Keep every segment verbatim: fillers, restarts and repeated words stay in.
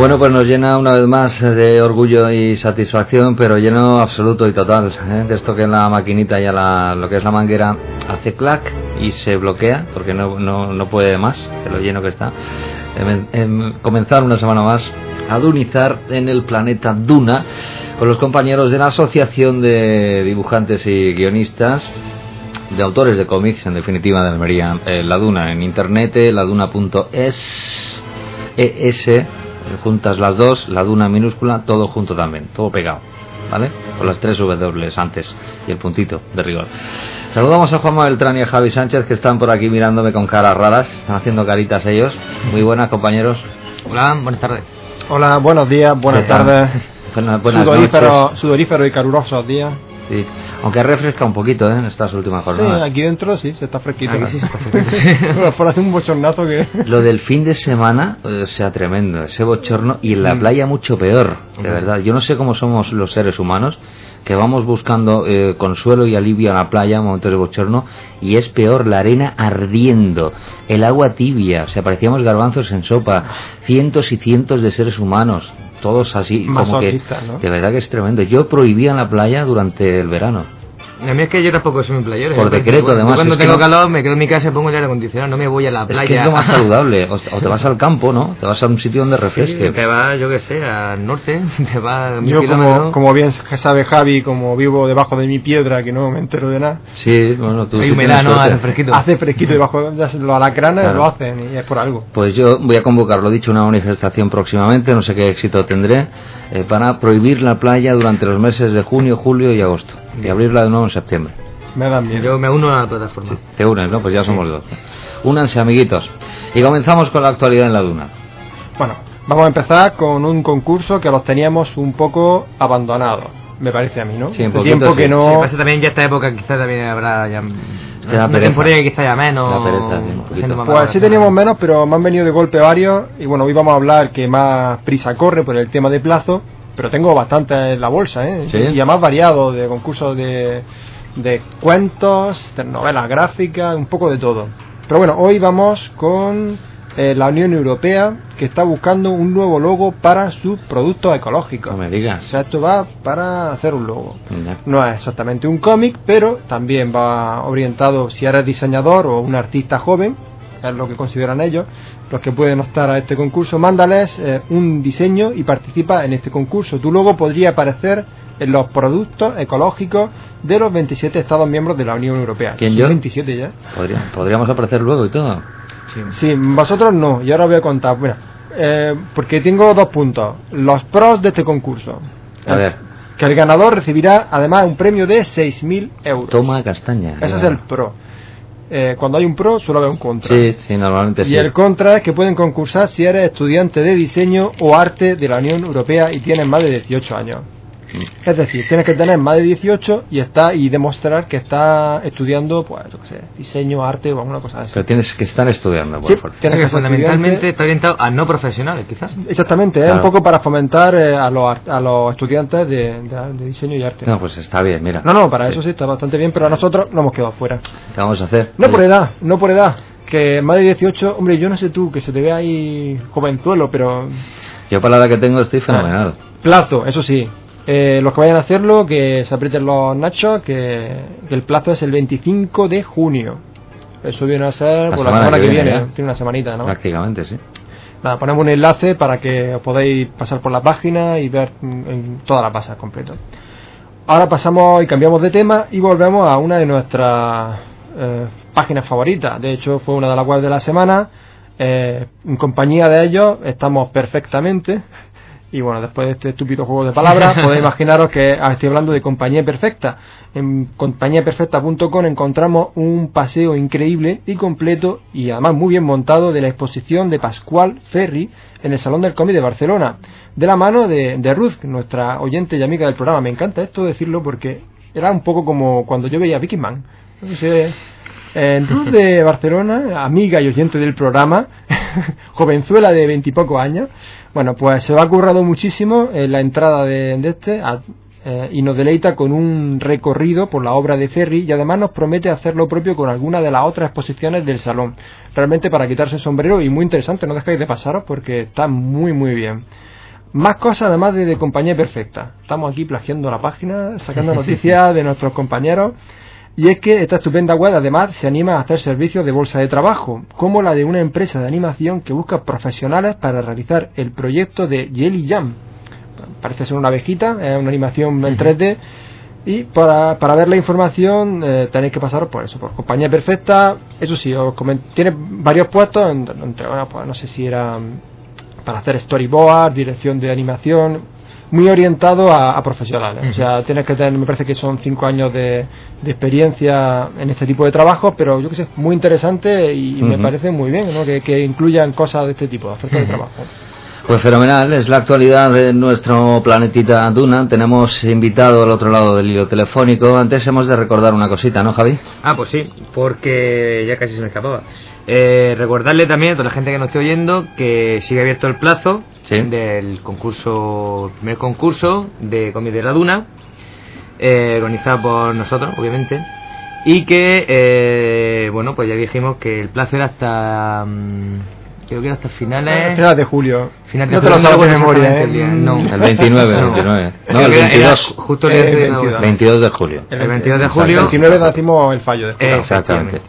Bueno, pues nos llena una vez más de orgullo y satisfacción, pero lleno absoluto y total, ¿eh? De esto que la maquinita ya la, lo que es la manguera hace clac y se bloquea porque no, no, no puede más de lo lleno que está. En, en comenzar una semana más a dunizar en el planeta Duna con los compañeros de la Asociación de Dibujantes y Guionistas, de autores de cómics, en definitiva, de Almería, eh, La Duna, en internet, laduna punto es, es, juntas las dos, La Duna minúscula, todo junto también, todo pegado, ¿vale? Con las tres W antes y el puntito de rigor. Saludamos a Juanma Beltrán y a Javi Sánchez, que están por aquí mirándome con caras raras, están haciendo caritas ellos. Muy buenas, compañeros. Hola, buenas tardes. Hola, buenos días, buenas tardes. Buenas, buenas sudorífero, noches. Sudorífero y calurosos días. Sí, aunque refresca un poquito, ¿eh? En estas últimas jornadas. Sí, aquí dentro sí, se está fresquito. Aquí sí se está fresquito. Pero por hacer un bochornazo que... Lo del fin de semana, o sea, tremendo, ese bochorno, y en la Mm. playa mucho peor, de Mm. verdad. Yo no sé cómo somos los seres humanos, que vamos buscando eh, consuelo y alivio en la playa en momentos de bochorno, y es peor, la arena ardiendo, el agua tibia, o sea, parecíamos garbanzos en sopa, cientos y cientos de seres humanos, todos así, como que, ¿no? de verdad que es tremendo. Yo prohibía en la playa durante el verano. A mí es que yo tampoco soy un playero. Por yo decreto, cuando, además, Yo cuando es que tengo no... calor me quedo en mi casa y pongo el aire acondicionado, no me voy a la playa. Es que es lo más saludable, o, o te vas al campo, ¿no? Te vas a un sitio donde refresque. Sí, te vas, yo qué sé, al norte, te vas a mil Yo, kilómetros. como, como bien sabe Javi, como vivo debajo de mi piedra, que no me entero de nada. Sí, bueno, tú hay sí humedad, tienes ¿no? suerte. Hace fresquito. Hace fresquito debajo de los alacranes, Claro. lo hacen y es por algo. Pues yo voy a convocar, lo dicho, una manifestación próximamente, no sé qué éxito tendré, eh, para prohibir la playa durante los meses de junio, julio y agosto, y abrirla de nuevo en septiembre. Me dan miedo. Yo me uno a la plataforma. Sí, te unes, ¿no? Pues ya somos dos. Únanse, amiguitos. Y comenzamos con la actualidad en la Duna. Bueno, vamos a empezar con un concurso que los teníamos un poco abandonados, me parece a mí, ¿no? Sí, un Hace poquito, tiempo sí. que no... Sí, pasa también ya esta época, quizás también habrá ya... Te da una pereza. temporada que quizás ya menos. Da pereza, sí, un poquito. gente más Pues sí madura. teníamos menos, pero me han venido de golpe varios. Y bueno, hoy vamos a hablar que más prisa corre por el tema de plazo. Pero tengo bastante en la bolsa, ¿eh? ¿Sí? Y además variado, de concursos de, de cuentos, de novelas gráficas, un poco de todo. Pero bueno, hoy vamos con eh, la Unión Europea, que está buscando un nuevo logo para sus productos ecológicos. No me O digas. sea, esto va para hacer un logo. Mira. No es exactamente un cómic, pero también va orientado, si eres diseñador o un artista joven, es lo que consideran ellos, los que pueden optar a este concurso, mándales eh, un diseño y participa en este concurso. Tu logo podría aparecer en los productos ecológicos de los veintisiete Estados miembros de la Unión Europea. ¿Quién, Son yo? veintisiete ya. Podría- podríamos aparecer luego y todo. Sí. Sí, vosotros no, y ahora os voy a contar. Bueno, eh, porque tengo dos puntos. Los pros de este concurso. A ver. Que el ganador recibirá además un premio de seis mil euros. Toma castaña. Ese es el pro. Eh, cuando hay un pro suele haber un contra. Sí, sí, normalmente Y sí. el contra es que pueden concursar si eres estudiante de diseño o arte de la Unión Europea y tienes más de dieciocho años. Es decir, tienes que tener más de dieciocho y está y demostrar que estás estudiando, pues, yo qué sé, diseño, arte o alguna cosa así. Pero tienes que estar estudiando, por Sí, fuerza. tienes que que ser fundamentalmente estudiante. está orientado a no profesionales, quizás. Exactamente, es Claro. un poco para fomentar eh, a, los, art- a los estudiantes de, de- de diseño y arte. No, pues está bien, mira. No, no, para Sí. eso sí está bastante bien, pero a nosotros nos hemos quedado fuera. ¿Qué vamos a hacer? No por edad, no por edad. Que más de dieciocho, hombre, yo no sé tú, que se te ve ahí jovenzuelo, pero... Yo para la edad que tengo estoy fenomenal. Plazo, eso sí. Eh, los que vayan a hacerlo, que se aprieten los nachos, que, que el plazo es el veinticinco de junio. Eso viene a ser La por la semana semana que que viene, viene, ¿eh? tiene una semanita, ¿no? Prácticamente, sí. Nada, ponemos un enlace para que os podáis pasar por la página y ver mm, en todas las bases completas. Ahora pasamos y cambiamos de tema y volvemos a una de nuestras eh, páginas favoritas. De hecho, fue una de las webs de la semana. Eh, en compañía de ellos estamos perfectamente. Y bueno, después de este estúpido juego de palabras, podéis imaginaros que ah, estoy hablando de Compañía Perfecta. En compañía perfecta punto com encontramos un paseo increíble y completo y además muy bien montado de la exposición de Pascual Ferri en el Salón del Cómic de Barcelona, de la mano de, de Ruth, nuestra oyente y amiga del programa. Me encanta esto decirlo porque era un poco como cuando yo veía Viking Man. No sé, eh, Ruth de Barcelona, amiga y oyente del programa, jovenzuela de veintipocos años. Bueno, pues se va currado muchísimo en la entrada de, de este. A, eh, y nos deleita con un recorrido por la obra de Ferri y además nos promete hacer lo propio con alguna de las otras exposiciones del salón. Realmente para quitarse el sombrero y muy interesante, no dejéis de pasaros porque está muy muy bien. Más cosas además de, de Compañía Perfecta. Estamos aquí plagiando la página, sacando noticias de nuestros compañeros. Y es que esta estupenda web además se anima a hacer servicios de bolsa de trabajo, como la de una empresa de animación que busca profesionales para realizar el proyecto de Jelly Jam. Parece ser una abejita, es una animación en tres D. Y para, para ver la información eh, tenéis que pasaros por eso, por Compañía Perfecta. Eso sí, os coment- tiene varios puestos, entre, bueno, pues no sé si era para hacer storyboard, dirección de animación, muy orientado a, a profesionales. Uh-huh. O sea, tienes que tener, me parece que son cinco años de, de experiencia en este tipo de trabajo, pero yo que sé, muy interesante y uh-huh. me parece muy bien, ¿no? que, que incluyan cosas de este tipo, de oferta uh-huh. de trabajo. Pues fenomenal, es la actualidad de nuestro planetita Duna. Tenemos invitado al otro lado del hilo telefónico. Antes hemos de recordar una cosita, ¿no, Javi? Ah, pues sí, porque ya casi se me escapaba. Eh, recordarle también a toda la gente que nos esté oyendo que sigue abierto el plazo ¿Sí? del concurso, el primer concurso de cómic de la Duna, eh, organizado por nosotros, obviamente, y que, eh, bueno, pues ya dijimos que el plazo era hasta... Um, creo que era hasta finales... finales de julio. Finales no de te julio, lo sabes de no, memoria, ¿eh? El, día, no. el veintinueve, no. veintinueve. No, el veintidós. Justo el, eh, el veintidós. veintidós de julio. El veintidós de julio. El veintinueve decimos el fallo. Eh, exactamente.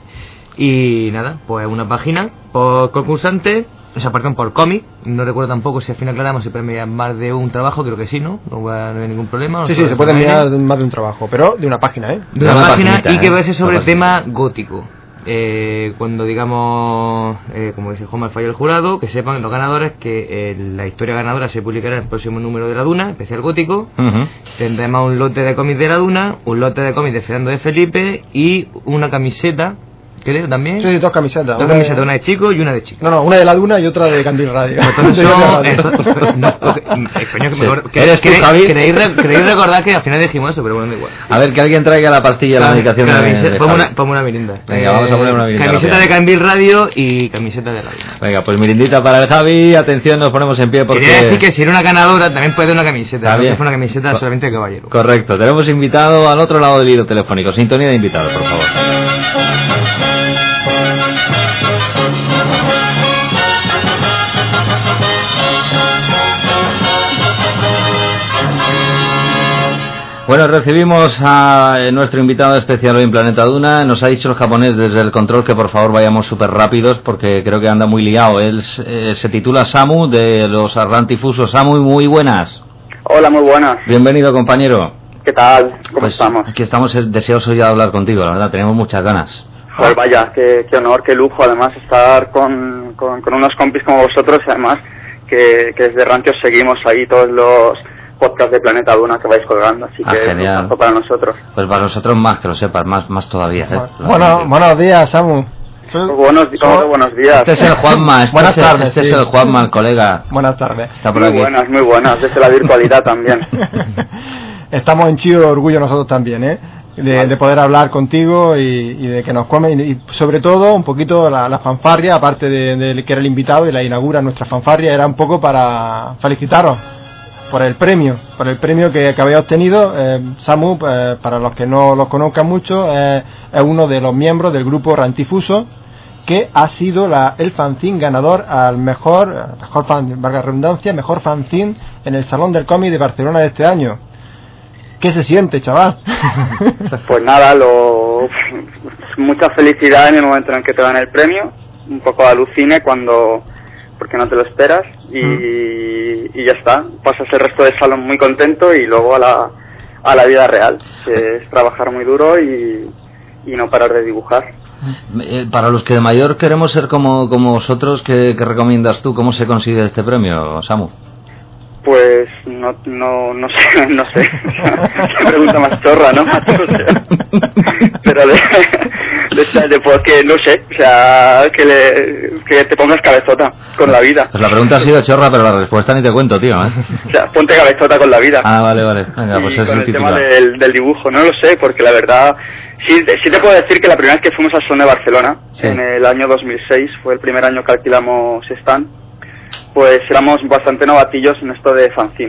Y nada, pues una página por concursante, o sea, perdón, por cómic. No recuerdo tampoco si al final aclaramos si puede enviar más de un trabajo, creo que sí, ¿no? No, va, no hay ningún problema. Sí, sí, se puede enviar más de un trabajo, pero de una página, ¿eh? De una, una página y que ¿eh? verse sobre el tema gótico. Eh, cuando digamos, eh, como dice Juan, fallo el jurado, que sepan los ganadores que eh, la historia ganadora se publicará en el próximo número de la Duna, especial gótico. Uh-huh. Tendremos un lote de cómics de la Duna, un lote de cómics de Fernando de Felipe y una camiseta, creo también. Sí, dos camisetas. Dos una camisetas, de... una de chico y una de chico. No, no, una de la Duna y otra de Candil Radio. Entonces son... entonces, no, eh, coño, que mejor, que, ¿Eres tú, Javi? ¿Queréis, queréis recordar que al final dijimos eso, pero bueno, da igual. A ver, que alguien traiga la pastilla de la medicación de, de, de ponme, una, ponme una mirinda. Venga, eh, vamos a poner una mirinda. Camiseta rápida. De Candil Radio y camiseta de la Duna. Venga, pues mirindita para el Javi. Atención, nos ponemos en pie porque... Quería decir que si era una ganadora también puede una camiseta. No fue una camiseta Co- solamente de caballero. Correcto. Tenemos invitado al otro lado del hilo telefónico. Sintonía de invitado, por favor. Bueno, recibimos a nuestro invitado especial hoy en Planeta Duna. Nos ha dicho el japonés desde el control que por favor vayamos súper rápidos porque creo que anda muy liado. Él eh, se titula Samu de los Arrantifusos. Samu, muy buenas. Hola, muy buenas. Bienvenido, compañero. ¿Qué tal? ¿Cómo pues, estamos? Aquí estamos deseosos ya de hablar contigo, la verdad, tenemos muchas ganas. Pues vaya, qué, qué honor, qué lujo además estar con, con, con unos compis como vosotros y además que, que desde Rancho seguimos ahí todos los podcast de Planeta Duna que vais colgando, así ah, que genial. es un para nosotros. Pues para nosotros más, que lo sepas, más más todavía. ¿eh? Bueno, buenos días, Samu. Soy... Buenos, soy... buenos días. Este es el Juanma, este, buenas es, tardes, este sí. es el Juanma, el colega. Buenas tardes. Está por muy aquí. buenas, muy buenas, desde la virtualidad también. Estamos en chido orgullo nosotros también, ¿eh? De, vale. de poder hablar contigo y, y de que nos comen y, y sobre todo un poquito la, la fanfarria, aparte de, de que era el invitado y la inaugura nuestra fanfarria, era un poco para felicitaros por el premio, por el premio que, que habéis obtenido. eh, Samu, eh, para los que no los conozcan mucho, eh, es uno de los miembros del grupo Rantifuso, que ha sido la, el fanzine ganador al mejor, mejor fan, valga la redundancia, mejor fanzine en el Salón del Cómic de Barcelona de este año. ¿Qué se siente, chaval? Pues nada, lo, mucha felicidad en el momento en el que te dan el premio, un poco alucine cuando, porque no te lo esperas y, mm. y ya está, pasas el resto del salón muy contento y luego a la, a la vida real, que es trabajar muy duro y, y no parar de dibujar. Para los que de mayor queremos ser como, como vosotros, ¿qué, ¿qué recomiendas tú? ¿Cómo se consigue este premio, Samu? Pues no no no sé, no sé. Qué pregunta más chorra, ¿no? No sé. Pero de, de, de porque no sé, o sea, que le que te pongas cabezota con la vida. Pues la pregunta ha sido chorra, pero la respuesta ni te cuento, tío, ¿eh? O sea, ponte cabezota con la vida. Ah, vale, vale. Venga, pues es con el, el tema del, del dibujo, no lo sé, porque la verdad sí, sí te puedo decir que la primera vez que fuimos al Salón de Barcelona, sí. en el año dos mil seis, fue el primer año que alquilamos stand. Pues éramos bastante novatillos en esto de fanzines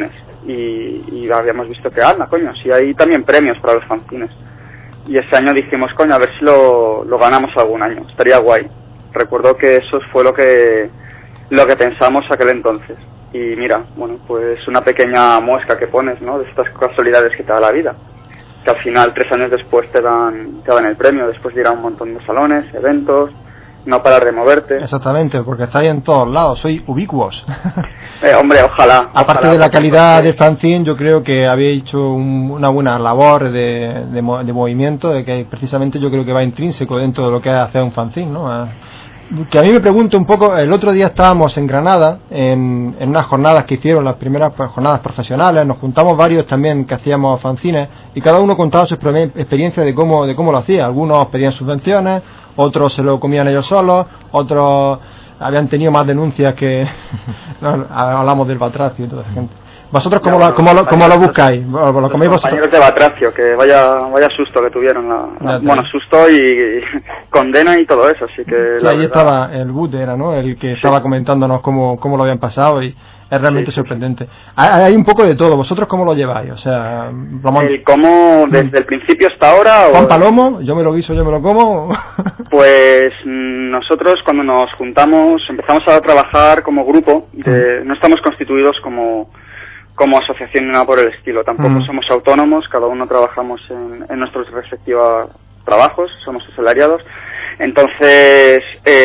y, y habíamos visto que, anda, coño, si hay también premios para los fanzines. Y ese año dijimos, coño, a ver si lo, lo ganamos algún año, estaría guay. Recuerdo que eso fue lo que lo que pensamos aquel entonces. Y mira, bueno, pues una pequeña muesca que pones, ¿no?, de estas casualidades que te da la vida. Que al final, tres años después, te dan, te dan el premio, después de ir a un montón de salones, eventos, no parar de moverte. Exactamente, porque estáis en todos lados, sois ubicuos. Eh, hombre, ojalá. Aparte ojalá, de la calidad porque... de fanzine, yo creo que habéis hecho un, una buena labor de, de, de movimiento, de que precisamente yo creo que va intrínseco dentro de lo que es hacer un fanzine, ¿no? A, que a mí me pregunto un poco, el otro día estábamos en Granada, en, en unas jornadas que hicieron, las primeras jornadas profesionales, nos juntamos varios también que hacíamos fanzines, y cada uno contaba su experiencia de cómo, de cómo lo hacía. Algunos pedían subvenciones, otros se lo comían ellos solos, otros habían tenido más denuncias que... no, hablamos del Batracio y toda esa gente. ¿Vosotros cómo, no, lo, cómo, lo, cómo lo buscáis? ¿Lo, lo coméis vosotros? Compañeros de Batracio, que vaya vaya susto que tuvieron. La, la, bueno, susto y, y condena y todo eso, así que... Sí, ahí verdad... estaba el Boot, era, ¿no? El que sí. estaba comentándonos cómo, cómo lo habían pasado y es realmente sí, sorprendente. Sí. Hay, hay un poco de todo. ¿Vosotros cómo lo lleváis? O sea... Lo... ¿El cómo desde el principio hasta ahora? Juan o... Palomo, yo me lo guiso, yo me lo como... Pues nosotros cuando nos juntamos empezamos a trabajar como grupo, de, no estamos constituidos como... como asociación ni nada por el estilo, tampoco mm. somos autónomos, cada uno trabajamos en, en nuestros respectivos trabajos, somos asalariados, entonces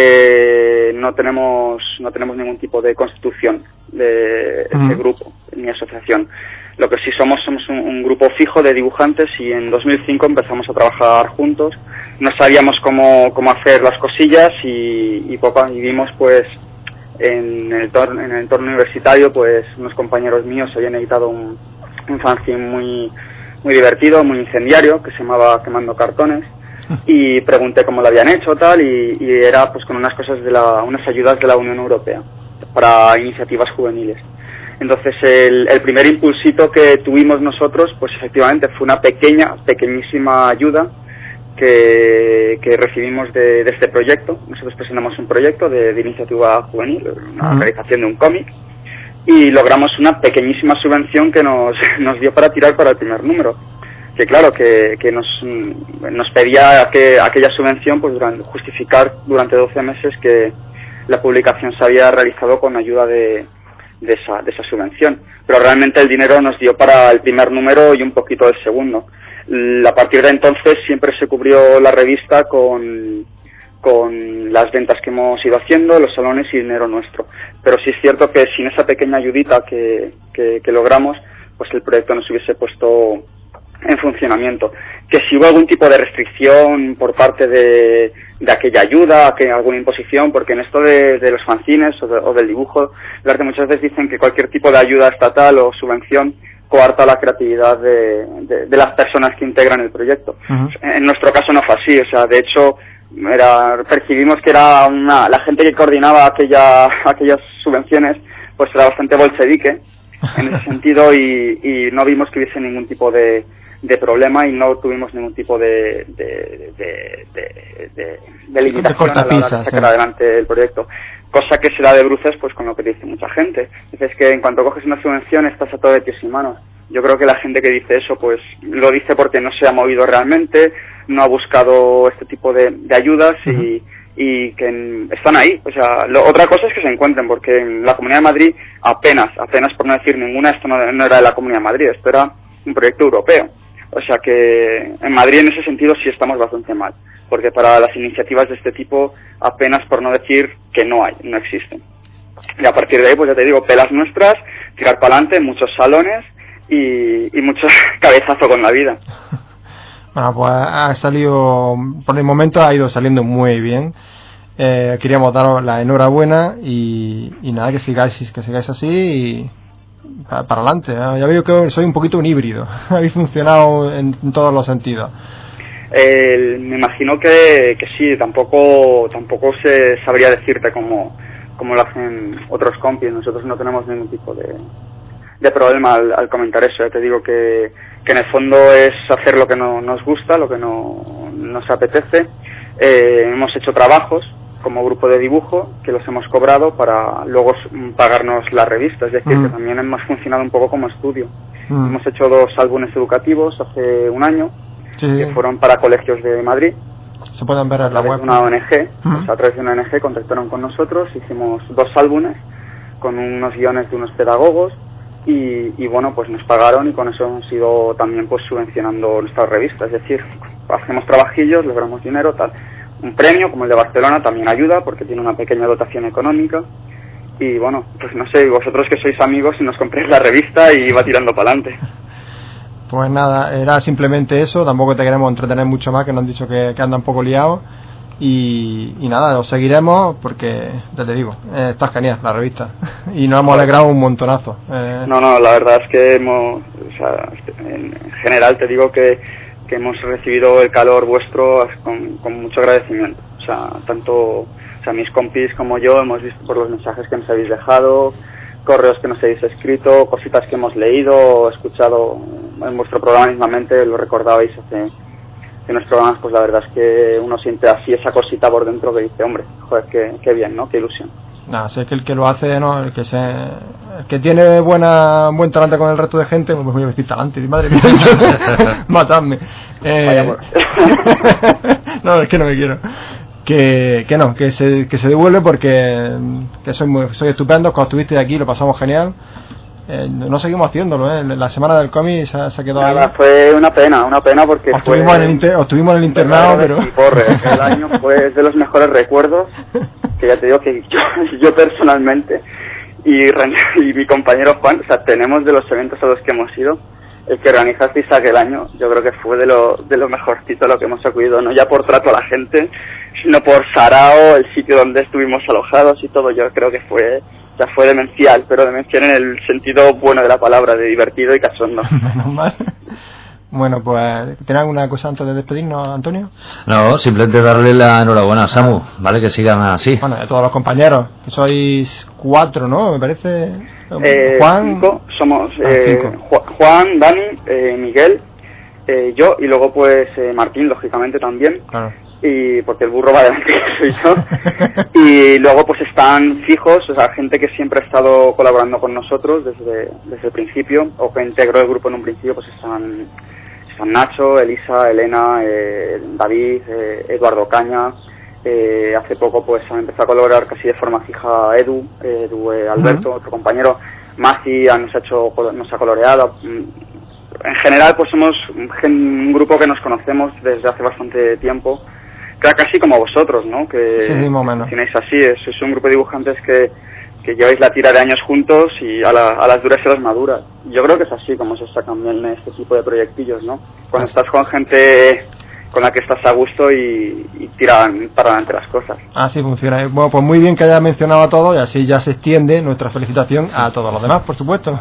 eh, no tenemos no tenemos ningún tipo de constitución de mm. este grupo ni asociación. Lo que sí somos somos un, un grupo fijo de dibujantes y en dos mil cinco empezamos a trabajar juntos, no sabíamos cómo cómo hacer las cosillas y, y poco y vimos pues En el, entorno, en el entorno universitario, pues unos compañeros míos habían editado un, un fanzine muy muy divertido, muy incendiario, que se llamaba Quemando Cartones, y pregunté cómo lo habían hecho tal y, y era pues con unas cosas de la unas ayudas de la Unión Europea para iniciativas juveniles. Entonces el, el primer impulsito que tuvimos nosotros, pues efectivamente fue una pequeña, pequeñísima ayuda que, que recibimos de, de este proyecto. Nosotros presentamos un proyecto de, de iniciativa juvenil, una uh-huh. realización de un cómic, y logramos una pequeñísima subvención que nos, nos dio para tirar para el primer número. Que claro, que, que nos, nos pedía que aquella subvención pues durante, justificar durante doce meses que la publicación se había realizado con ayuda de, de, esa, de esa subvención. Pero realmente el dinero nos dio para el primer número y un poquito del segundo. A partir de entonces siempre se cubrió la revista con, con las ventas que hemos ido haciendo, los salones y dinero nuestro. Pero sí es cierto que sin esa pequeña ayudita que, que, que logramos, pues el proyecto no se hubiese puesto en funcionamiento. Que si hubo algún tipo de restricción por parte de, de aquella ayuda, que alguna imposición, porque en esto de, de los fanzines o, de, o del dibujo, el arte muchas veces dicen que cualquier tipo de ayuda estatal o subvención coarta la creatividad de, de, de las personas que integran el proyecto. Uh-huh. En nuestro caso no fue así, o sea, de hecho era, percibimos que era una, la gente que coordinaba aquella, aquellas subvenciones pues era bastante bolchevique en ese sentido y, y no vimos que hubiese ningún tipo de, de problema y no tuvimos ningún tipo de, de, de, de, de, de limitación a la hora de sacar sí. adelante el proyecto. Cosa que se da de bruces pues con lo que dice mucha gente. Dices que en cuanto coges una subvención estás a todo de pies y manos. Yo creo que la gente que dice eso pues lo dice porque no se ha movido realmente, no ha buscado este tipo de, de ayudas y, uh-huh. y que en, están ahí. O sea, lo, otra cosa es que se encuentren, porque en la Comunidad de Madrid apenas, apenas por no decir ninguna, esto no, no era de la Comunidad de Madrid, esto era un proyecto europeo. O sea que en Madrid en ese sentido sí estamos bastante mal, porque para las iniciativas de este tipo apenas por no decir que no hay, no existen. Y a partir de ahí, pues ya te digo, pelas nuestras, tirar para adelante, muchos salones y, y mucho cabezazo con la vida. Bueno, pues ha salido, por el momento ha ido saliendo muy bien. Eh, queríamos daros la enhorabuena y, y nada, que sigáis, que sigáis así y para, para adelante. ¿eh? Ya veo que soy un poquito un híbrido. Habéis funcionado en, en todos los sentidos. Eh, me imagino que, que sí, tampoco tampoco se sabría decirte cómo, cómo lo hacen otros compis. Nosotros no tenemos ningún tipo de, de problema al, al comentar eso. Ya te digo que, que en el fondo es hacer lo que no nos gusta, lo que no nos apetece. Eh, hemos hecho trabajos como grupo de dibujo, que los hemos cobrado para luego pagarnos la revista, es decir, mm. que también hemos funcionado un poco como estudio. Mm. Hemos hecho dos álbumes educativos hace un año, sí. que fueron para colegios de Madrid. Se pueden ver en la web. Una O N G, mm. o sea, a través de una O N G contactaron con nosotros, hicimos dos álbumes con unos guiones de unos pedagogos y, y bueno, pues nos pagaron y con eso hemos ido también pues subvencionando nuestra revista, es decir, hacemos trabajillos, logramos dinero, tal. Un premio como el de Barcelona también ayuda porque tiene una pequeña dotación económica y bueno, pues no sé, vosotros que sois amigos y nos compréis la revista y va tirando para adelante. Pues nada, era simplemente eso, tampoco te queremos entretener mucho más, que nos han dicho que, que anda un poco liado y, y nada, os seguiremos porque, ya te digo, eh, está genial la revista y nos hemos alegrado un montonazo. Eh... No, no, la verdad es que hemos, o sea, en general te digo que que hemos recibido el calor vuestro con, con mucho agradecimiento, o sea, tanto, o sea, mis compis como yo hemos visto por los mensajes que nos habéis dejado, correos que nos habéis escrito, cositas que hemos leído, escuchado en vuestro programa mismamente, lo recordabais hace en los programas, pues la verdad es que uno siente así esa cosita por dentro que dice, hombre, joder, qué, qué bien, ¿no? Qué ilusión. Nada, sé que el que lo hace, ¿no? El que se, el que tiene buena buen talante con el resto de gente, pues voy a decir talante, madre mía, matadme. Eh, no, es que no me quiero. Que, que no, que se, que se devuelve porque que soy muy, soy estupendo. Cuando estuviste aquí lo pasamos genial. Eh, no seguimos haciéndolo, ¿eh? La semana del cómic se, se quedó Nada, ahí. Fue una pena, una pena porque os fue... Estuvimos en el, inter, estuvimos en el internado, pero... Porre, el año fue de los mejores recuerdos, que ya te digo que yo, yo personalmente y, y mi compañero Juan, o sea, tenemos de los eventos a los que hemos ido, el que organizasteis aquel año, yo creo que fue de lo, de lo mejorcito a lo que hemos acudido, no ya por trato a la gente, sino por Sarao, el sitio donde estuvimos alojados y todo, yo creo que fue... O sea, fue demencial, pero demencial en el sentido bueno de la palabra, de divertido y cachondo. Menos mal. Bueno, pues, ¿tienes alguna cosa antes de despedirnos, Antonio? No, simplemente darle la enhorabuena a Samu, ¿vale? Que sigan así. Bueno, a todos los compañeros, que sois cuatro, ¿no? Me parece. Eh, Juan. Cinco, somos ah, eh, cinco. Juan, Dani, eh, Miguel, eh, yo y luego pues eh, Martín, lógicamente también. Claro. Y porque el burro va adelante, que soy yo. Y luego pues están fijos, o sea, gente que siempre ha estado colaborando con nosotros desde, desde el principio, o que integró el grupo en un principio, pues están, están Nacho, Elisa, Elena, eh, David, eh, Eduardo Caña. Eh, hace poco pues han empezado a colaborar casi de forma fija Edu, eh, Edu eh, Alberto, uh-huh. otro compañero. Masi nos ha hecho, nos ha coloreado. En general pues somos un, un grupo que nos conocemos desde hace bastante tiempo. Casi como vosotros, ¿no? Que sí, sí, más o menos. Tenéis así, es, es un grupo de dibujantes que, que lleváis la tira de años juntos y a, la, a las duras y a las maduras. Yo creo que es así como se está cambiando este tipo de proyectillos, ¿no? Cuando sí. estás con gente con la que estás a gusto y, y tiran para adelante las cosas. Así funciona. Bueno, pues muy bien que hayas mencionado a todos y así ya se extiende nuestra felicitación a todos los demás, por supuesto.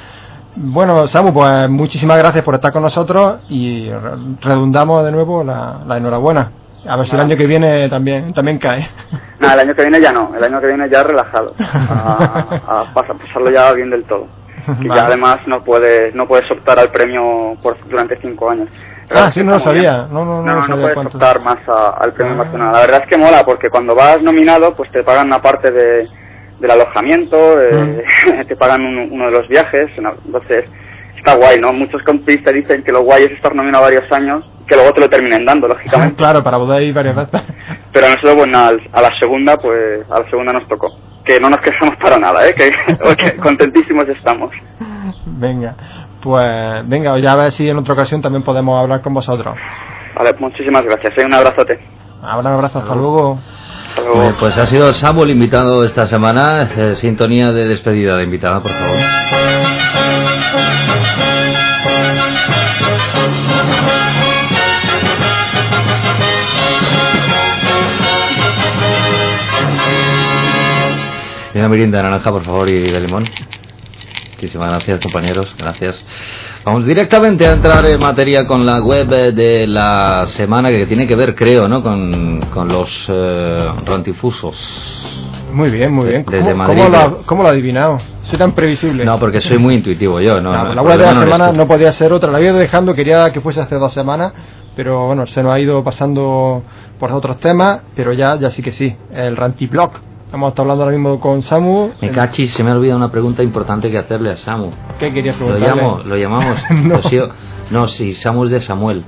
Bueno, Samu, pues muchísimas gracias por estar con nosotros y redundamos de nuevo la, la enhorabuena. A ver si el año que viene también también cae. No, el año que viene ya no. El año que viene ya relajado. A, a pasarlo ya bien del todo. Y vale. Ya además no puedes no puedes optar al premio por durante cinco años. Ah, sí, no lo sabía. No, no, no, no, no, sabía no puedes cuánto. optar más a, al premio ah. Barcelona. La verdad es que mola porque cuando vas nominado pues te pagan una parte de, del alojamiento, eh, mm. te pagan un, uno de los viajes. Entonces está guay, ¿no? Muchos compis te dicen que lo guay es estar nominado varios años, que luego te lo terminen dando, lógicamente. Claro, para poder ir varias veces. Pero nosotros, bueno, a la segunda, pues, a la segunda nos tocó. Que no nos quejamos para nada, ¿eh? Que, que contentísimos estamos. Venga, pues, venga, ya a ver si en otra ocasión también podemos hablar con vosotros. Vale, muchísimas gracias, ¿eh? Un abrazote. Ahora un abrazo, hasta luego. Hasta luego. Eh, pues ha sido Samuel invitado esta semana. Eh, sintonía de despedida de invitada, por favor. Y una merienda de naranja, por favor, y de limón. Muchísimas gracias, compañeros. Gracias. Vamos directamente a entrar en materia con la web de la semana, que tiene que ver, creo, ¿no? Con, con los eh, rantifusos. Muy bien, muy bien. Desde ¿Cómo, Madrid, ¿cómo, lo ha, ¿Cómo lo ha adivinado? Soy tan previsible. No, porque soy muy intuitivo yo. No, no, no, la web de la no semana no podía ser otra. La había ido dejando, quería que fuese hace dos semanas, pero bueno, se nos ha ido pasando por otros temas, pero ya, ya sí que sí, el Rantiblog. Hemos estado hablando ahora mismo con Samu. Me cachis, se me ha olvidado una pregunta importante que hacerle a Samu. ¿Qué querías preguntarle? Lo llamo, lo llamamos. no. Lo no, sí, Samu es de Samuel.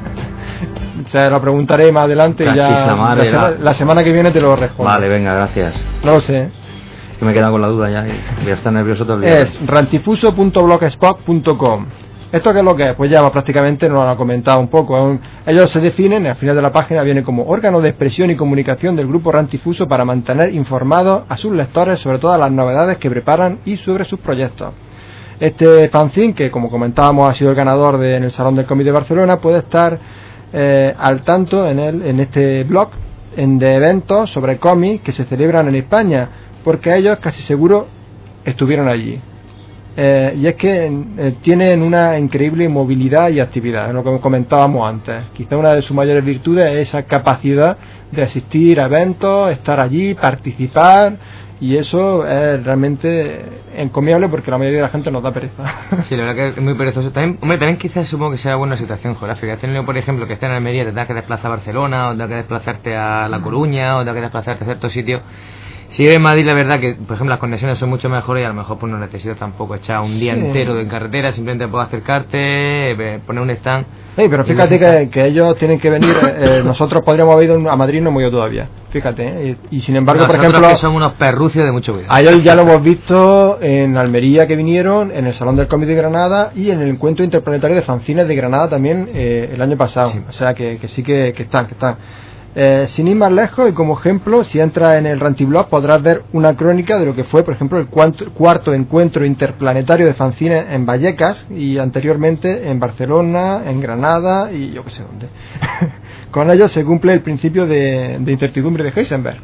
Se lo preguntaré más adelante y ya la, madre, la, sema, la... la semana que viene te lo respondo. Vale, venga, gracias. No lo sé. Es que me he quedado con la duda ya y voy a estar nervioso todo el día. Es rantifuso punto blogspot punto com. ¿Esto qué es lo que es? Pues ya prácticamente nos lo han comentado un poco. Un, ellos se definen, al final de la página viene como órgano de expresión y comunicación del grupo Rantifuso para mantener informados a sus lectores sobre todas las novedades que preparan y sobre sus proyectos. Este fanzine, que como comentábamos ha sido el ganador de, en el Salón del Cómic de Barcelona, puede estar eh, al tanto en, el, en este blog en, de eventos sobre cómics que se celebran en España, porque ellos casi seguro estuvieron allí. Eh, y es que eh, tienen una increíble movilidad y actividad, es lo que comentábamos antes. Quizá una de sus mayores virtudes es esa capacidad de asistir a eventos, estar allí, participar, y eso es realmente encomiable porque la mayoría de la gente nos da pereza. Sí, la verdad que es muy perezoso. También, hombre, también quizás supongo que sea buena situación geográfica. Teniendo, por ejemplo, que estés en Almería, te tengas que desplazar a Barcelona, o tengas que desplazarte a La Coruña, o tengas que desplazarte a ciertos sitios. Si vives en Madrid, la verdad que, por ejemplo, las conexiones son mucho mejores y a lo mejor pues no necesitas tampoco echar un día sí. entero en carretera, simplemente puedes acercarte, poner un stand. Sí, pero fíjate que, que ellos tienen que venir, eh, nosotros podríamos haber ido a Madrid, no hemos ido todavía, fíjate, ¿eh? y, y sin embargo, nosotros por ejemplo, que son unos perrucios de mucho cuidado. A ellos ya lo hemos visto en Almería que vinieron, en el Salón del Cómic de Granada y en el Encuentro Interplanetario de Fanzines de Granada también eh, el año pasado, sí. O sea que, que sí que, que están, que están. Eh, sin ir más lejos, y como ejemplo, si entras en el Rantiblog podrás ver una crónica de lo que fue, por ejemplo, el cuarto, cuarto encuentro interplanetario de fanzines en Vallecas y anteriormente en Barcelona, en Granada y yo que sé dónde. Con ello se cumple el principio de, de incertidumbre de Heisenberg.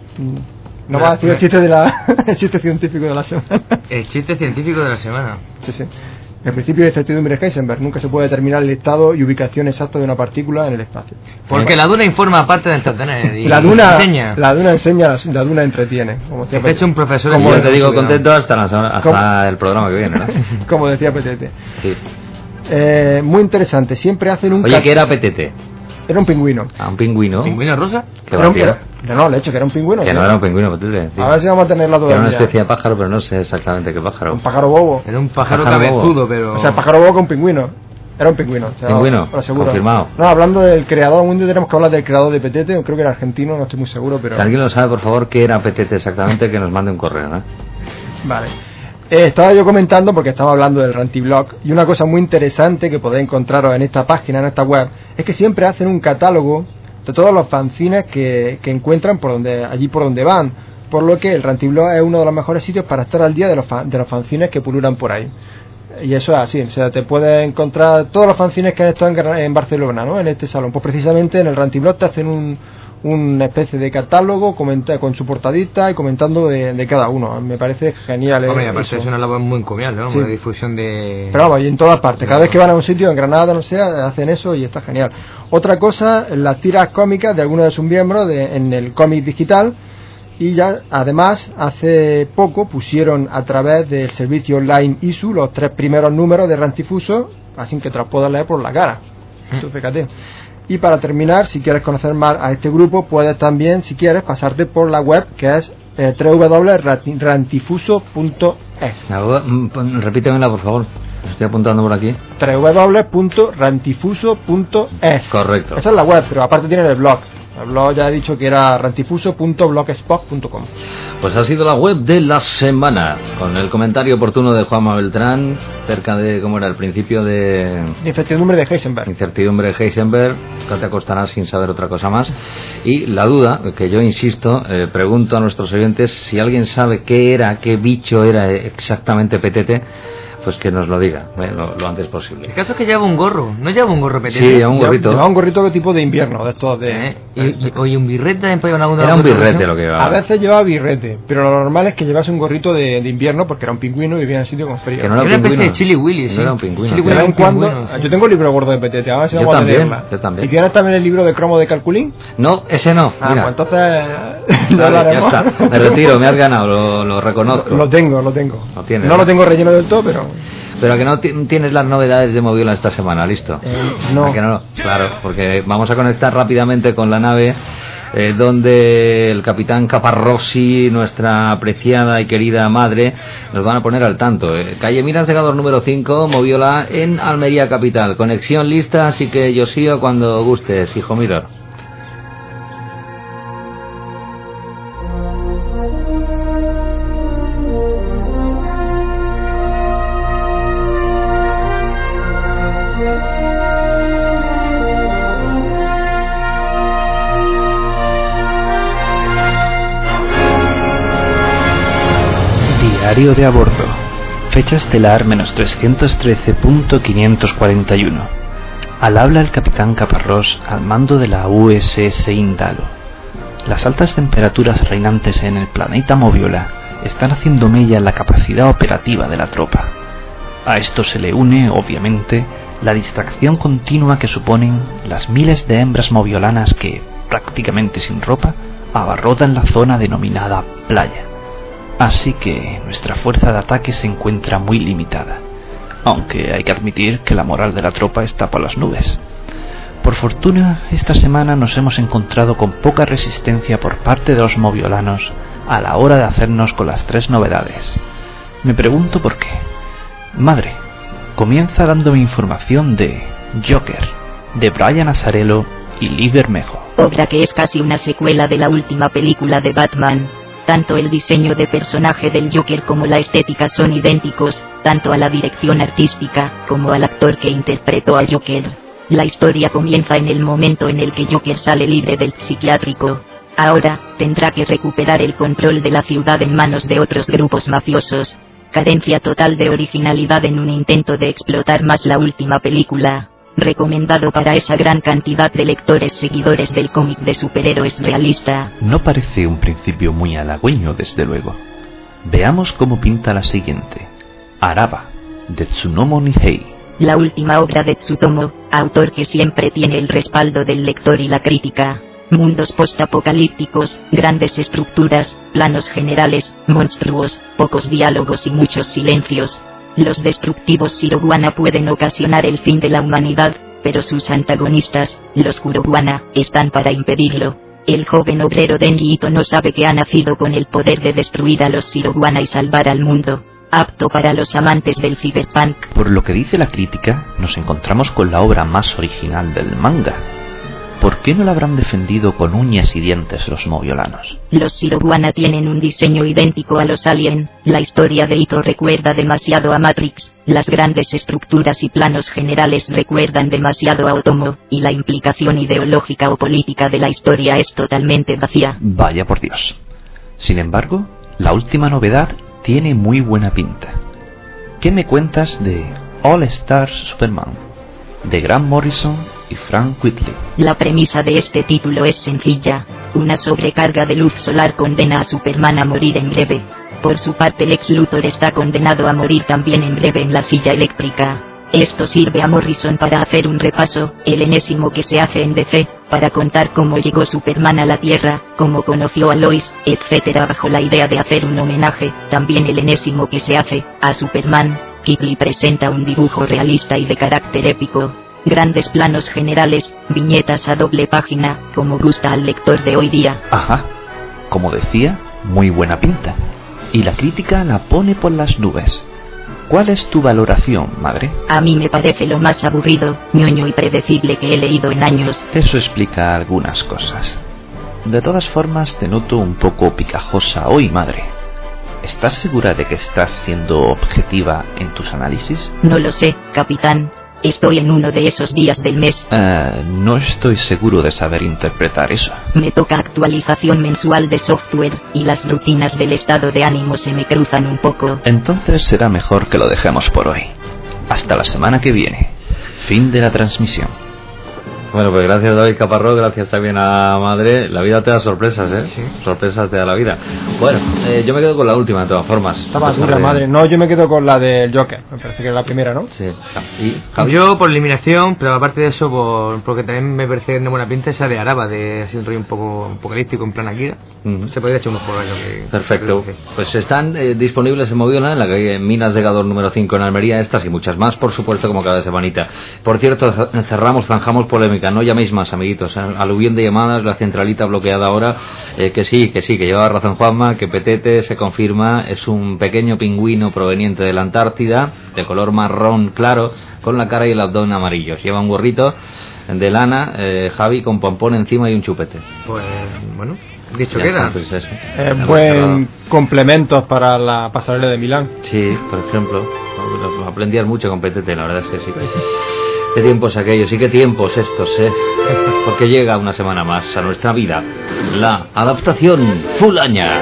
No va a decir el chiste, de la, el chiste científico de la semana. El chiste científico de la semana. Sí, sí. El principio de incertidumbre de Heisenberg. Nunca se puede determinar el estado y ubicación exacta de una partícula en el espacio. Porque la duna informa aparte de entretener y la duna enseña. La duna enseña, la duna entretiene. Como te ha hecho un profesor. Como te digo, contento hasta, la, hasta el programa que viene, ¿no? Como decía P T T. Sí. Eh, muy interesante. Siempre hacen un... Oye, ¿qué era P T T? Era un pingüino. Ah, un pingüino. ¿Pingüino rosa? Era un, era, no, le he hecho que era un pingüino. Que ¿sí? No era un pingüino, P T T. Sí. A ver si vamos a tenerla todavía. Era una especie de pájaro, pero no sé exactamente qué pájaro. Un pájaro bobo. Era un pájaro, pájaro cabezudo, bobo. pero... O sea, pájaro bobo con pingüino. Era un pingüino. O sea, ¿Pingüino? Lo seguro. Confirmado. No, hablando del creador, un día tenemos que hablar del creador de P T T. Creo que era argentino, no estoy muy seguro, pero... Si alguien lo sabe, por favor, qué era P T T exactamente, que nos mande un correo, ¿no? Vale. Eh, estaba yo comentando porque estaba hablando del Rantiblog y una cosa muy interesante que podéis encontraros en esta página, en esta web, es que siempre hacen un catálogo de todos los fanzines que, que encuentran por donde, allí por donde van, por lo que el Rantiblog es uno de los mejores sitios para estar al día de los, fan, de los fanzines que pululan por ahí. Y eso es así, o sea, te puedes encontrar todos los fanzines que han estado en, en Barcelona, ¿no? En este salón. Pues precisamente en el Rantiblog te hacen un una especie de catálogo comenta, con su portadita y comentando de, de cada uno. Me parece genial. Hombre, eh, aparte es una labor muy encomiable, ¿no? Sí. Una difusión de... Pero vamos, y en todas partes. Cada vez que van a un sitio, en Granada, no sé, hacen eso y está genial. Otra cosa, las tiras cómicas de algunos de sus miembros de, en el cómic digital. Y ya, además, hace poco pusieron a través del servicio online I S U los tres primeros números de Rantifuso, así que te los puedas leer por la cara. Tú fíjate. Y para terminar, si quieres conocer más a este grupo, puedes también, si quieres, pasarte por la web, que es eh, doble u doble u doble u punto rantifuso punto es. Repítemela, por favor. Estoy apuntando por aquí. doble u doble u doble u punto rantifuso punto es. Correcto. Esa es la web, pero aparte tienen el blog. El blog ya he dicho que era rantifuso punto blogspot punto com. Pues ha sido la web de la semana, con el comentario oportuno de Juanma Beltrán, cerca de, ¿cómo era? El principio de... Incertidumbre de Heisenberg. Incertidumbre de Heisenberg, que te acostará sin saber otra cosa más. Y la duda, que yo insisto, eh, pregunto a nuestros oyentes, si alguien sabe qué era, qué bicho era exactamente P T T, pues que nos lo diga, eh, lo, lo antes posible. El caso es que lleva un gorro, ¿no lleva un gorro P T T? Sí, lleva un gorrito. Lleva un gorrito de tipo de invierno, de estos de... ¿Eh? Y, y, oye, un birrete también puede llevar una... Era un birrete lo que llevaba. A veces llevaba birrete, pero lo normal es que llevase un gorrito de, de invierno porque era un pingüino y vivía en el sitio con frío. Que no era, era una especie de Chili Willy, sí. No era un pingüino. Chili Willy en cuando... Sí. Yo tengo el libro gordo de P T T, a ver si vamos también, a tenerla. yo también. ¿Y tienes también el libro de cromo de Calculín? No, ese no. Ah, mira. pues entonces... Vale, ya está, me retiro, me has ganado, lo, lo reconozco. Lo, lo tengo, lo tengo. Lo tienes, no ¿no? lo tengo relleno del todo, pero... Pero a que no t- tienes las novedades de Moviola esta semana, ¿listo? Eh, no. ¿A que no? Claro, porque vamos a conectar rápidamente con la nave eh, donde el capitán Caparrossi, nuestra apreciada y querida madre, nos van a poner al tanto. Eh, calle Miras de Gador número cinco, Moviola en Almería capital. Conexión lista, así que yo sigo cuando gustes, hijo mío. Diario de a bordo. Fecha estelar menos trescientos trece punto quinientos cuarenta y uno. Al habla el capitán Caparrós al mando de la U S S Indalo. Las altas temperaturas reinantes en el planeta Moviola están haciendo mella en la capacidad operativa de la tropa. A esto se le une, obviamente, la distracción continua que suponen las miles de hembras moviolanas que, prácticamente sin ropa, abarrotan la zona denominada playa. Así que nuestra fuerza de ataque se encuentra muy limitada, aunque hay que admitir que la moral de la tropa está por las nubes. Por fortuna, esta semana nos hemos encontrado con poca resistencia por parte de los moviolanos a la hora de hacernos con las tres novedades. Me pregunto por qué. Madre, comienza dándome información de Joker, de Brian Azzarello y Lee Bermejo. Obra que es casi una secuela de la última película de Batman. Tanto el diseño de personaje del Joker como la estética son idénticos, tanto a la dirección artística, como al actor que interpretó a Joker. La historia comienza en el momento en el que Joker sale libre del psiquiátrico. Ahora, tendrá que recuperar el control de la ciudad en manos de otros grupos mafiosos. Carencia total de originalidad en un intento de explotar más la última película. Recomendado para esa gran cantidad de lectores seguidores del cómic de superhéroes realista. No parece un principio muy halagüeño, desde luego. Veamos cómo pinta la siguiente. Araba, de Tsunomo Nihei. La última obra de Tsutomo, autor que siempre tiene el respaldo del lector y la crítica. Mundos postapocalípticos, grandes estructuras, planos generales, monstruos, pocos diálogos y muchos silencios. Los destructivos Shiroguana pueden ocasionar el fin de la humanidad, pero sus antagonistas, los Kuroguana, están para impedirlo. El joven obrero Denji Ito no sabe que ha nacido con el poder de destruir a los Shiroguana y salvar al mundo. Apto para los amantes del cyberpunk. Por lo que dice la crítica, nos encontramos con la obra más original del manga. ¿Por qué no la habrán defendido con uñas y dientes los moviolanos? Los Shiroguana tienen un diseño idéntico a los Alien. La historia de Ito recuerda demasiado a Matrix. Las grandes estructuras y planos generales recuerdan demasiado a Otomo, y la implicación ideológica o política de la historia es totalmente vacía. Vaya por Dios. Sin embargo, la última novedad tiene muy buena pinta. ¿Qué me cuentas de All Star Superman, de Grant Morrison y Frank Whitley? La premisa de este título es sencilla. Una sobrecarga de luz solar condena a Superman a morir en breve. Por su parte, Lex Luthor está condenado a morir también en breve en la silla eléctrica. Esto sirve a Morrison para hacer un repaso, el enésimo que se hace en D C, para contar cómo llegó Superman a la Tierra, cómo conoció a Lois, etcétera, bajo la idea de hacer un homenaje, también el enésimo que se hace, a Superman. Kid presenta un dibujo realista y de carácter épico. Grandes planos generales, viñetas a doble página, como gusta al lector de hoy día. Ajá, como decía, muy buena pinta. Y la crítica la pone por las nubes. ¿Cuál es tu valoración, madre? A mí me parece lo más aburrido, ñoño y predecible que he leído en años. Eso explica algunas cosas. De todas formas, te noto un poco picajosa hoy, madre. ¿Estás segura de que estás siendo objetiva en tus análisis? No lo sé, capitán. Estoy en uno de esos días del mes. Uh, no estoy seguro de saber interpretar eso. Me toca actualización mensual de software, y las rutinas del estado de ánimo se me cruzan un poco. Entonces será mejor que lo dejemos por hoy. Hasta la semana que viene. Fin de la transmisión. Bueno, pues gracias David Caparrós, gracias también a Madre. La vida te da sorpresas, ¿eh? Sí. Sorpresas te da la vida. Bueno, eh, yo me quedo con la última de todas formas. Estaba dura, de... Madre. No, yo me quedo con la del Joker. Me parece que es la primera, ¿no? Sí. ¿Y, yo por eliminación, pero aparte de eso, por, porque también me parece que tiene buena pinta esa de Araba, de así un rollo un poco apocalíptico en plan Akira. Uh-huh. Se podría echar unos por ahí. Que, Perfecto. Que... Pues están eh, disponibles en Moviola, en la calle Minas de Gador número cinco en Almería, estas y muchas más, por supuesto, como cada semanita. Por cierto, cerramos, zanjamos polémica. No llaméis más, amiguitos. Aluvión de llamadas, la centralita bloqueada ahora. Eh, que sí, que sí, que lleva razón Juanma, que Petete se confirma, es un pequeño pingüino proveniente de la Antártida, de color marrón claro, con la cara y el abdomen amarillos. Lleva un gorrito de lana, eh, Javi, con pompón encima y un chupete. Pues, bueno, dicho queda. Pues eso. Eh, buen complemento para la pasarela de Milán. Sí, por ejemplo. Aprendías mucho con Petete, la verdad es que sí. Qué tiempos aquellos y qué tiempos estos, ¿eh? Porque llega una semana más a nuestra vida la adaptación fulaña.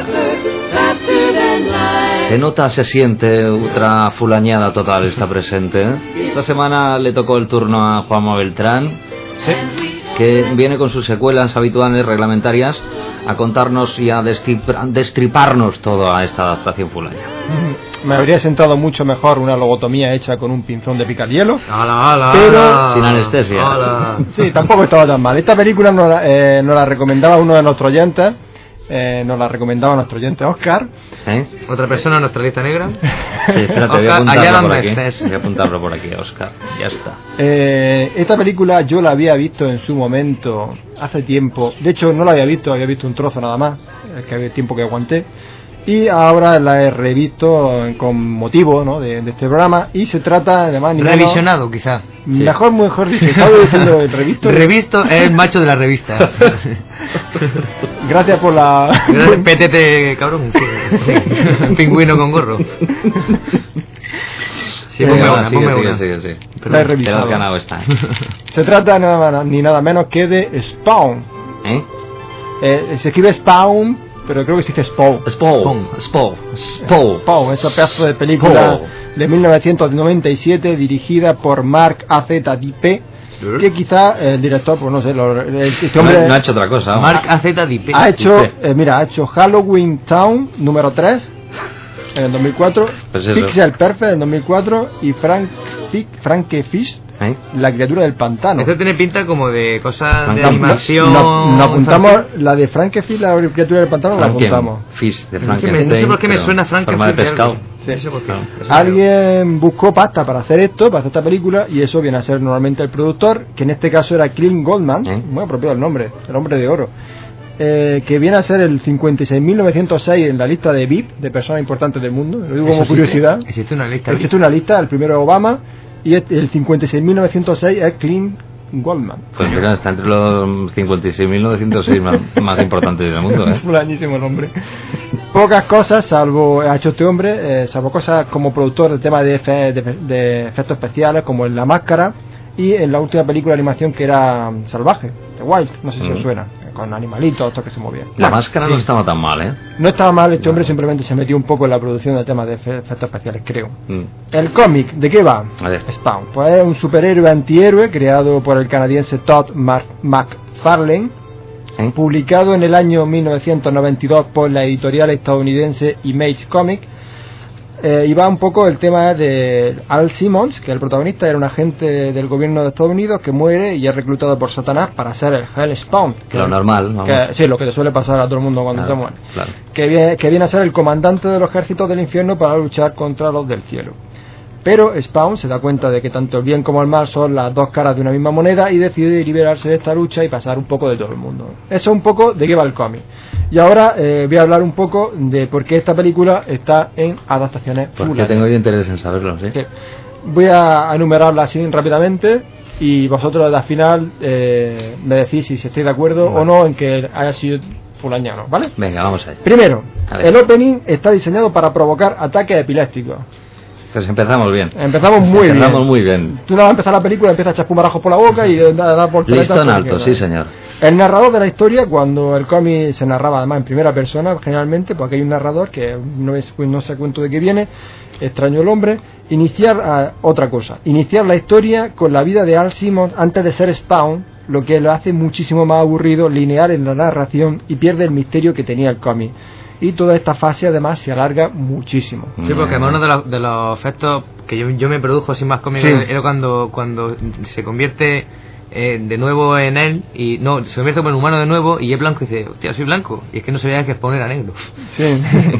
Se nota, se siente, ultra fulañada total está presente, ¿eh? Esta semana le tocó el turno a Juanma Beltrán, ¿sí?, que viene con sus secuelas habituales reglamentarias a contarnos y a destripar, destriparnos toda esta adaptación fulaña. Me habría sentado mucho mejor una lobotomía hecha con un pinzón de picar hielo, ala, ala, pero ala, sin anestesia. Ala. Sí, tampoco estaba tan mal. Esta película nos la, eh, nos la recomendaba uno de nuestros oyentes. Eh, nos la recomendaba nuestro oyente Oscar. ¿Eh? Otra persona en nuestra lista negra. Sí, espérate, voy a apuntarlo por aquí. Voy a apuntarlo por aquí, Oscar. Ya está. Eh, esta película yo la había visto en su momento, hace tiempo. De hecho, no la había visto, había visto un trozo nada más. Es que había tiempo que aguanté. Y ahora la he revisto con motivo, ¿no?, de, de este programa. Y se trata, además, ni revisionado, quizá. Sí. Mejor, mejor dicho, estaba diciendo el revisto. Revisto es el macho de la revista. Gracias por la. Gracias, pétete, cabrón. Un pingüino con gorro. Sí, ponme eh, una, ponme una. Sigue, sigue, sigue. La he revisado. Te has ganado esta. Se trata nada, ni nada menos que de Spawn. ¿Eh? Eh, se escribe Spawn, pero creo que se dice Spawn. Spawn. Spawn. Spawn. Spawn, esa pedazo de película Spawn. De mil novecientos noventa y siete dirigida por Mark A Z Dipe, que quizá el director, pues no sé, lo, este hombre no, no ha hecho otra cosa. Mark A Z Dipe. Ha hecho, eh, mira, ha hecho Halloween Town número tres en el dos mil cuatro, pues Pixel Perfect en dos mil cuatro y Frank Frankenfish, ¿eh?, la criatura del pantano. Esto tiene pinta como de cosas de animación. No, no apuntamos la de Frankenfish, la criatura del pantano, la apuntamos. Fish de Frankenstein. No sé por qué me suena Frankenfish de pescado. Sí. No sé por qué. No. Alguien buscó pasta para hacer esto, para hacer esta película, y eso viene a ser normalmente el productor, que en este caso era Clint Goldman, ¿eh?, muy apropiado el nombre, el hombre de oro. Eh, que viene a ser el cincuenta y seis mil novecientos seis en la lista de V I P de personas importantes del mundo. Lo digo como existe, curiosidad. Existe una lista. Existe una lista, el primero Obama y el cincuenta y seis mil novecientos seis es Clint Goldman. Pues mira, está entre los cincuenta y seis mil novecientos seis más, más importantes del mundo, ¿eh? Es fulanísimo el hombre. Pocas cosas, salvo ha hecho este hombre, eh, salvo cosas como productor de temas de, efe, de, de efectos especiales, como en La Máscara y en la última película de animación que era Salvaje, The Wild, no sé si mm. os suena, con animalitos, estos que se movían. La bueno, Máscara sí. No estaba tan mal, ¿eh? No estaba mal, este no. hombre simplemente se metió un poco en la producción de temas de efectos especiales, creo. Mm. El cómic, ¿de qué va? A ver. Spawn, pues es un superhéroe antihéroe creado por el canadiense Todd McFarlane, ¿eh?, publicado en el año mil novecientos noventa y dos por la editorial estadounidense Image Comics. Eh, y va un poco el tema de Al Simmons, que el protagonista era un agente del gobierno de Estados Unidos que muere y es reclutado por Satanás para ser el Hellspawn, que lo normal, que, sí, lo que te suele pasar a todo el mundo cuando claro, se muere, claro. que, viene, que viene a ser el comandante de los ejércitos del infierno para luchar contra los del cielo. Pero Spawn se da cuenta de que tanto el bien como el mal son las dos caras de una misma moneda y decide liberarse de esta lucha y pasar un poco de todo el mundo. Eso es un poco de qué va el cómic. Y ahora eh, voy a hablar un poco de por qué esta película está en adaptaciones Porque fulanas. tengo yo interés en saberlo, ¿sí? Sí. Voy a enumerarla así rápidamente y vosotros al final eh, me decís si estáis de acuerdo vale. o no en que haya sido fulañano, ¿vale? Venga, vamos a ver. Primero, el opening está diseñado para provocar ataques epilépticos. Pues empezamos bien. Empezamos muy empezamos bien. Empezamos muy bien. Tú nada más empezar la película, empiezas a echar espumarajos por la boca y da, da por listo en alto, sí señor. El narrador de la historia, cuando el cómic se narraba además en primera persona, generalmente, porque hay un narrador que no es no sé cuento de qué viene, extraño el hombre, iniciar uh, otra cosa, iniciar la historia con la vida de Al Simmons antes de ser Spawn lo que lo hace muchísimo más aburrido, lineal en la narración y pierde el misterio que tenía el cómic. Y toda esta fase además se alarga muchísimo. Sí, porque uno de los, de los efectos que yo, yo me produjo sin más cómic, sí, era cuando, cuando se convierte eh, de nuevo en él, y no, se convierte como en humano de nuevo y es blanco y dice, hostia, soy blanco, y es que no sabía que exponer a negro. Sí.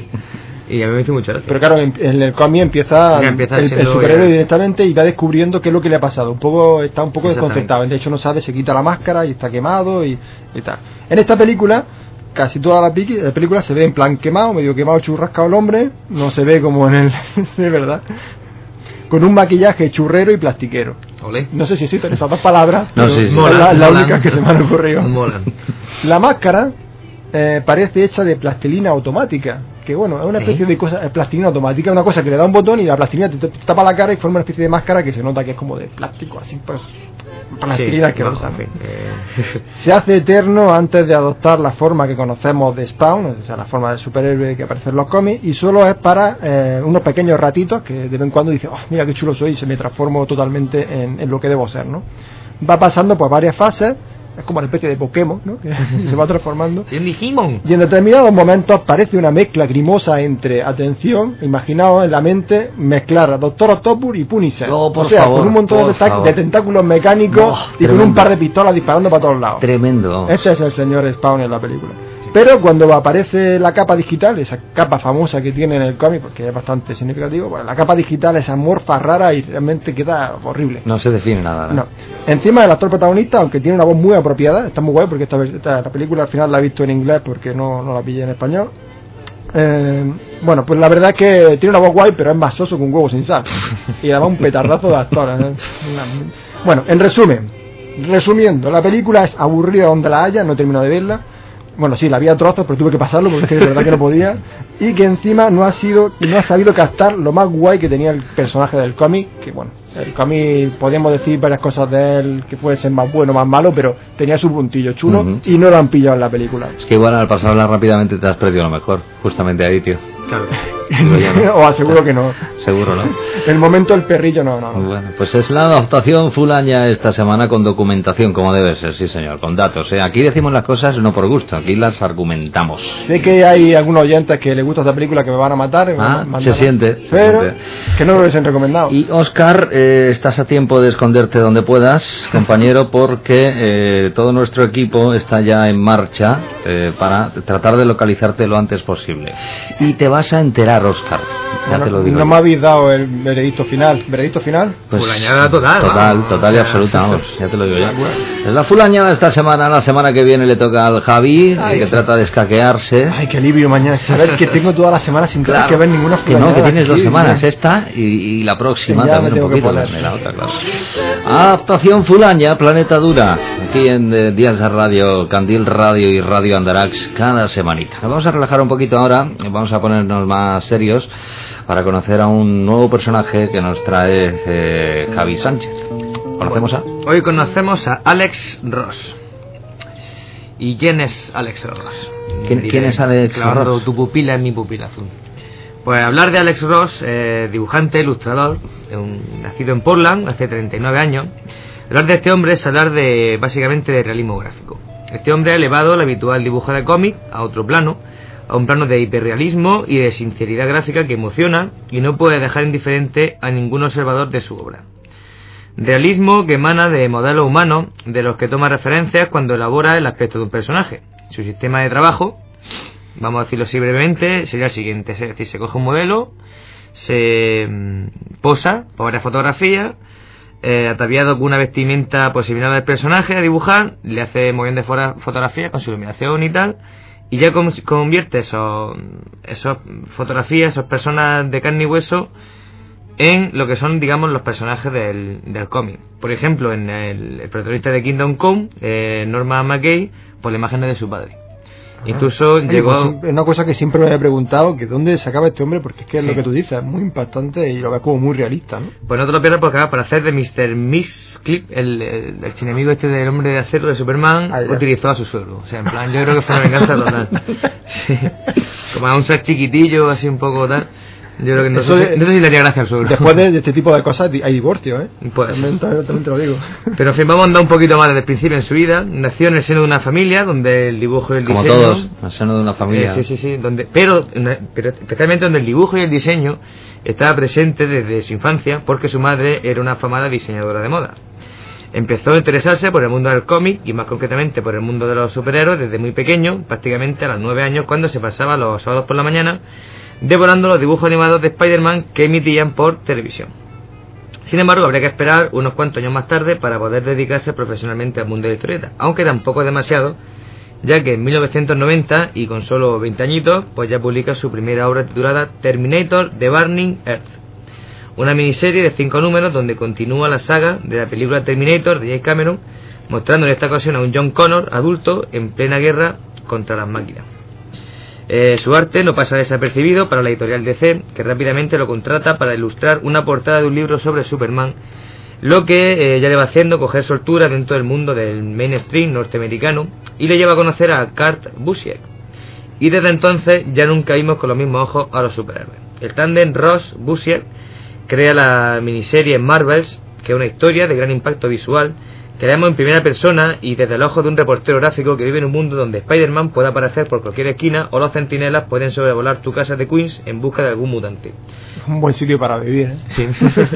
Y a mí me hizo mucho gracia. Pero claro, en, en el cómic empieza, empieza el, el superhéroe directamente y va descubriendo qué es lo que le ha pasado. Un poco, está un poco desconcertado. De hecho no sabe, se quita la máscara y está quemado y, y tal. En esta película, casi toda la, piqui, la película se ve en plan quemado, medio quemado, churrascado el hombre. No se ve como en el... de verdad. Con un maquillaje churrero y plastiquero. Olé. No sé si existen esas dos palabras, no, sí, sí. Molan, la, la única que se me han ocurrido. Molan. La máscara eh, parece hecha de plastilina automática. Que bueno, es una especie ¿Eh? de cosa, es plastilina automática, una cosa que le da un botón y la plastilina te, te, te tapa la cara y forma una especie de máscara que se nota que es como de plástico, así, pues, plastilina sí, que no, usan. En fin, eh. Se hace eterno antes de adoptar la forma que conocemos de Spawn, o sea, la forma de superhéroe que aparece en los cómics, y solo es para eh, unos pequeños ratitos que de vez en cuando dicen, oh, mira qué chulo soy, y se me transformo totalmente en, en lo que debo ser, ¿no? Va pasando por varias fases. Es como una especie de Pokémon, ¿no? Que se va transformando. Y un Digimon. Y en determinados momentos parece una mezcla grimosa entre, atención, imaginaos en la mente, mezclar a Doctor Octopus y Punisher. Oh, por o sea, favor, con un montón de, ta- de tentáculos mecánicos oh, y tremendo. Con un par de pistolas disparando para todos lados. Tremendo. Este es el señor Spawn en la película. Pero cuando aparece la capa digital, esa capa famosa que tiene en el cómic, porque es bastante significativo, bueno, la capa digital es amorfa, rara y realmente queda horrible. No se define nada, ¿no? No. Encima el actor protagonista, aunque tiene una voz muy apropiada, está muy guay porque esta, esta la película al final la he visto en inglés porque no, no la pillé en español. Eh, bueno, pues la verdad es que tiene una voz guay, pero es más soso que un huevo sin sal. Y además un petardazo de actor, ¿eh? Bueno, en resumen, resumiendo, la película es aburrida donde la haya, no he terminado de verla. Bueno, sí, la vi a trozos, pero tuve que pasarlo porque es que de verdad que no podía. Y que encima no ha sido, no ha sabido captar lo más guay que tenía el personaje del cómic. Que bueno, el cómic podíamos decir varias cosas de él que fuesen más bueno, más malo, pero tenía su puntillo chulo uh-huh. y no lo han pillado en la película. Es que igual al pasarla rápidamente te has perdido lo mejor, justamente ahí, tío. Claro. O aseguro que no. Seguro, ¿no? El momento del perrillo no, no, no. Bueno, pues es la adaptación fulaña esta semana con documentación, como debe ser, sí señor, con datos. ¿eh? Aquí decimos las cosas no por gusto, aquí las argumentamos. Sé que hay algunos oyentes que les gusta esta película que me van a matar. Ah, me se siente. Pero se siente. Que no lo hubiesen recomendado. Y Óscar, eh, estás a tiempo de esconderte donde puedas, compañero, porque eh, todo nuestro equipo está ya en marcha eh, para tratar de localizarte lo antes posible. Y te vas a enterar, Óscar. Ya bueno, te lo digo. No me habéis dado el veredicto final. ¿Veredicto final? Pues fulañada total. Total, vamos. total y absoluta, vamos. Ya te lo digo ya. Es la fulañada esta semana. La semana que viene le toca al Javi, Ay, que trata de escaquearse. Ay, qué alivio mañana. Saber que tengo toda la semana sin tener claro, que ver ninguna fulañada. Que no, que tienes aquí, dos semanas. ¿no? Esta y, y la próxima ya también un poquito. De la otra, claro. Adaptación fulaña, Planeta Dura. Aquí en eh, Días de Radio, Candil Radio y Radio Andarax, cada semanita. Nos vamos a relajar un poquito ahora. Vamos a ponernos más serios para conocer a un nuevo personaje que nos trae eh, Javi Sánchez. ¿Conocemos a? Hoy conocemos a Alex Ross. ¿Y quién es Alex Ross? ¿Quién, ¿quién es Alex clavando Ross? Tu pupila en mi pupila azul. Pues hablar de Alex Ross, eh, dibujante, ilustrador, un, nacido en Portland hace treinta y nueve años. Hablar de este hombre es hablar de básicamente de realismo gráfico. Este hombre ha elevado el habitual dibujo de cómic a otro plano, a un plano de hiperrealismo y de sinceridad gráfica que emociona y no puede dejar indiferente a ningún observador de su obra. Realismo que emana de modelos humanos de los que toma referencias cuando elabora el aspecto de un personaje. Su sistema de trabajo, vamos a decirlo así brevemente, sería el siguiente, es decir, se coge un modelo, se posa para varias fotografías, eh, ataviado con una vestimenta pues similar al personaje a dibujar, le hace muy bien de fotografía con su iluminación y tal, y ya convierte esos, esos fotografías, esas personas de carne y hueso en lo que son, digamos, los personajes del, del cómic. Por ejemplo, en el, el protagonista de Kingdom Come, eh, Norman McKay, por la imagen de su padre. Ajá. Incluso Oye, llegó... Pues, una cosa que siempre me he preguntado, que dónde sacaba este hombre, porque es que es sí. lo que tú dices, es muy impactante y lo ves como muy realista, ¿no? Pues no te lo pierdas porque para hacer de mister Mxyzptlk, el, el, el chienemigo este del hombre de acero de Superman, ah, utilizó a su suegro. O sea, en plan, yo creo que fue una venganza total. Sí. Como a un ser chiquitillo, así un poco tal. Yo creo que no, sé, de, no sé si le haría gracia al sur. Después de, de este tipo de cosas hay divorcio, ¿eh? Pues, también, también, también te lo digo. Pero en fin, vamos a andar un poquito más desde el principio en su vida. Nació en el seno de una familia donde el dibujo y el Como diseño... Como todos, en el seno de una familia. Eh, sí, sí, sí. Donde, pero, pero especialmente donde el dibujo y el diseño estaba presente desde su infancia, porque su madre era una afamada diseñadora de moda. Empezó a interesarse por el mundo del cómic y más concretamente por el mundo de los superhéroes desde muy pequeño, prácticamente a los nueve años, cuando se pasaba los sábados por la mañana devorando los dibujos animados de Spider-Man que emitían por televisión. Sin embargo, habría que esperar unos cuantos años más tarde para poder dedicarse profesionalmente al mundo de la historieta, aunque tampoco es demasiado, ya que en mil novecientos noventa, y con solo veinte añitos, pues ya publica su primera obra titulada Terminator The Burning Earth, una miniserie de cinco números donde continúa la saga de la película Terminator de James Cameron, mostrando en esta ocasión a un John Connor adulto en plena guerra contra las máquinas. Eh, su arte no pasa desapercibido para la editorial D C, que rápidamente lo contrata para ilustrar una portada de un libro sobre Superman, lo que eh, ya le va haciendo coger soltura dentro del mundo del mainstream norteamericano y le lleva a conocer a Kurt Busiek. Y desde entonces ya nunca vimos con los mismos ojos a los superhéroes. El tándem Ross-Busiek crea la miniserie Marvels, que es una historia de gran impacto visual que vemos en primera persona y desde el ojo de un reportero gráfico que vive en un mundo donde Spider-Man puede aparecer por cualquier esquina o los centinelas pueden sobrevolar tu casa de Queens en busca de algún mutante. Un buen sitio para vivir, ¿eh? Sí.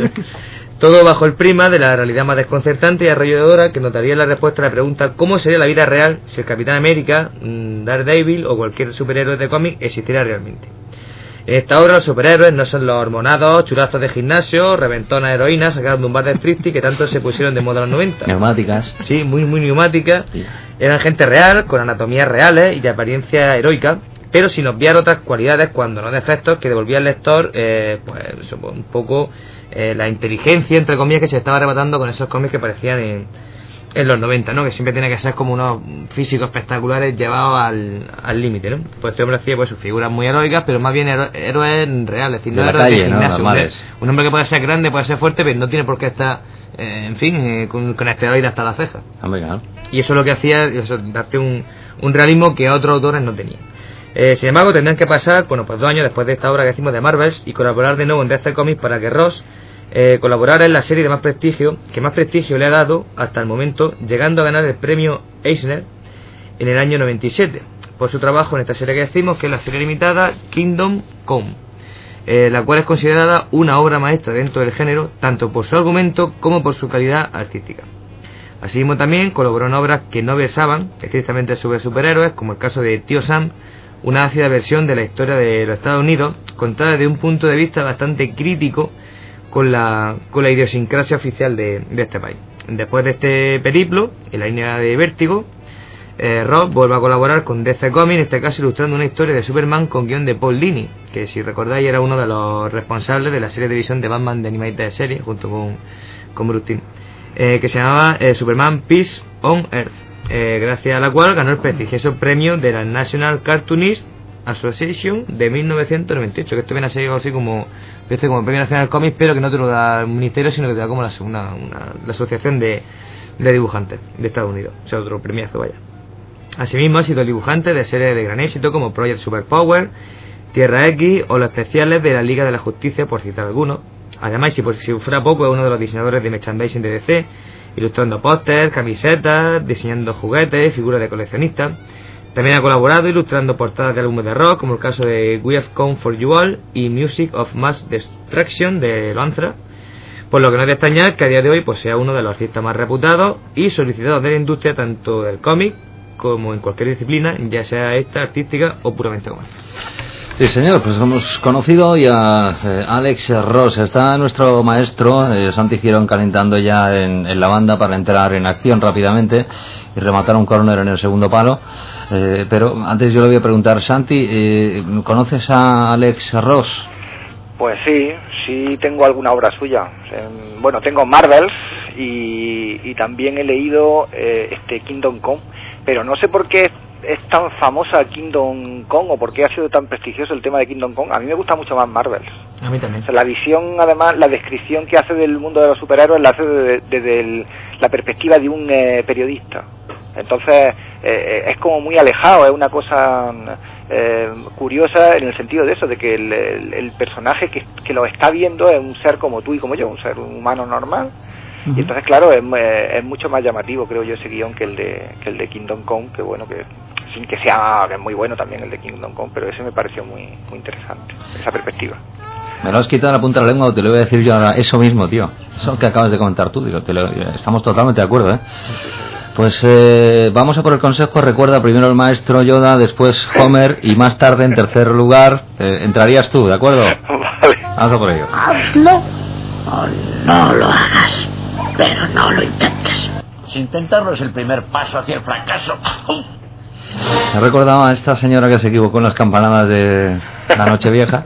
Todo bajo el prima de la realidad más desconcertante y arrolladora que nos daría la respuesta a la pregunta ¿cómo sería la vida real si el Capitán América, Daredevil o cualquier superhéroe de cómic existiera realmente? En esta obra los superhéroes no son los hormonados, chulazos de gimnasio, reventonas heroínas sacadas de un bar de striptease que tanto se pusieron de moda en los noventa. Neumáticas. Sí, muy muy neumáticas. Sí. Eran gente real, con anatomías reales y de apariencia heroica, pero sin obviar otras cualidades cuando no defectos que devolvía al lector eh, pues un poco eh, la inteligencia, entre comillas, que se estaba arrebatando con esos cómics que parecían en... en los noventa, ¿no? Que siempre tiene que ser como unos físicos espectaculares llevados al límite, ¿no? Pues este hombre hacía pues sus figuras muy heroicas, pero más bien héroes héroes reales, de la calle, ¿no? Normales. Un hombre que puede ser grande, puede ser fuerte, pero no tiene por qué estar, eh, en fin, eh, con, con esteroides hasta la ceja. Hombre, claro. Y eso es lo que hacía, eso, darte un, un realismo que otros autores no tenían. Eh, sin embargo, tendrán que pasar, bueno, pues dos años después de esta obra que hicimos de Marvels y colaborar de nuevo en D C Comics para que Ross Eh, colaborar en la serie de más prestigio que más prestigio le ha dado hasta el momento, llegando a ganar el premio Eisner en el año noventa y siete por su trabajo en esta serie que decimos, que es la serie limitada Kingdom Come, eh, la cual es considerada una obra maestra dentro del género tanto por su argumento como por su calidad artística. Asimismo también colaboró en obras que no versaban estrictamente sobre superhéroes, como el caso de Tío Sam, una ácida versión de la historia de los Estados Unidos contada desde un punto de vista bastante crítico con la con la idiosincrasia oficial de, de este país. Después de este periplo en la línea de Vértigo, eh, Rob vuelve a colaborar con D C Comics, en este caso ilustrando una historia de Superman con guión de Paul Dini, que si recordáis era uno de los responsables de la serie de visión de Batman de Animated Series junto con, con Bruce Timm, eh, que se llamaba eh, Superman Peace on Earth, eh, gracias a la cual ganó el prestigioso premio de la National Cartoonist Association de mil novecientos noventa y ocho, que esto viene a ser algo así como, como Premio Nacional Comics, pero que no te lo da el ministerio, sino que te da como la, una, una, la asociación de, de dibujantes de Estados Unidos, o sea, otro premiazo, vaya. Asimismo ha sido el dibujante de series de gran éxito como Project Superpower, Tierra X o los especiales de la Liga de la Justicia, por citar algunos. Además, si, por, si fuera poco, es uno de los diseñadores de merchandising de D C, ilustrando pósters, camisetas, diseñando juguetes, figuras de coleccionistas. También ha colaborado ilustrando portadas de álbumes de rock, como el caso de We Have Come For You All y Music of Mass Destruction de Lanza, por lo que no es de extrañar que a día de hoy pues sea uno de los artistas más reputados y solicitados de la industria, tanto del cómic como en cualquier disciplina, ya sea esta artística o puramente comercial. Sí, señor, pues hemos conocido ya eh, Alex Ross. Está nuestro maestro eh, Santi Girón calentando ya en, en la banda para entrar en acción rápidamente y rematar un corner en el segundo palo. Eh, pero antes yo le voy a preguntar, Santi, eh, ¿conoces a Alex Ross? Pues sí, sí tengo alguna obra suya. Eh, bueno, tengo Marvels y, y también he leído eh, este Kingdom Come, pero no sé por qué es tan famosa Kingdom Come o por qué ha sido tan prestigioso el tema de Kingdom Come. A mí me gusta mucho más Marvels. A mí también. O sea, la visión, además, la descripción que hace del mundo de los superhéroes la hace desde, desde el, la perspectiva de un eh, periodista. Entonces eh, es como muy alejado, es una cosa eh, curiosa en el sentido de eso, de que el, el, el personaje que, que lo está viendo es un ser como tú y como yo, un ser humano normal. Uh-huh. Y entonces, claro, es, es mucho más llamativo, creo yo, ese guión que el de que el de Kingdom Come, que bueno, que sin que sea, que es muy bueno también el de Kingdom Come, pero ese me pareció muy muy interesante, esa perspectiva. Me lo has quitado la punta de la lengua, te lo voy a decir yo ahora, eso mismo, tío, eso que acabas de comentar tú, digo, te lo, estamos totalmente de acuerdo, ¿eh? Pues eh, vamos a por el consejo. Recuerda, primero el maestro Yoda, después Homer y más tarde, en tercer lugar, eh, entrarías tú, ¿de acuerdo? Vale. Vamos a por ello. Hazlo o no lo hagas, pero no lo intentes. Intentarlo es el primer paso hacia el fracaso. Me recordaba a esta señora que se equivocó en las campanadas de la Nochevieja.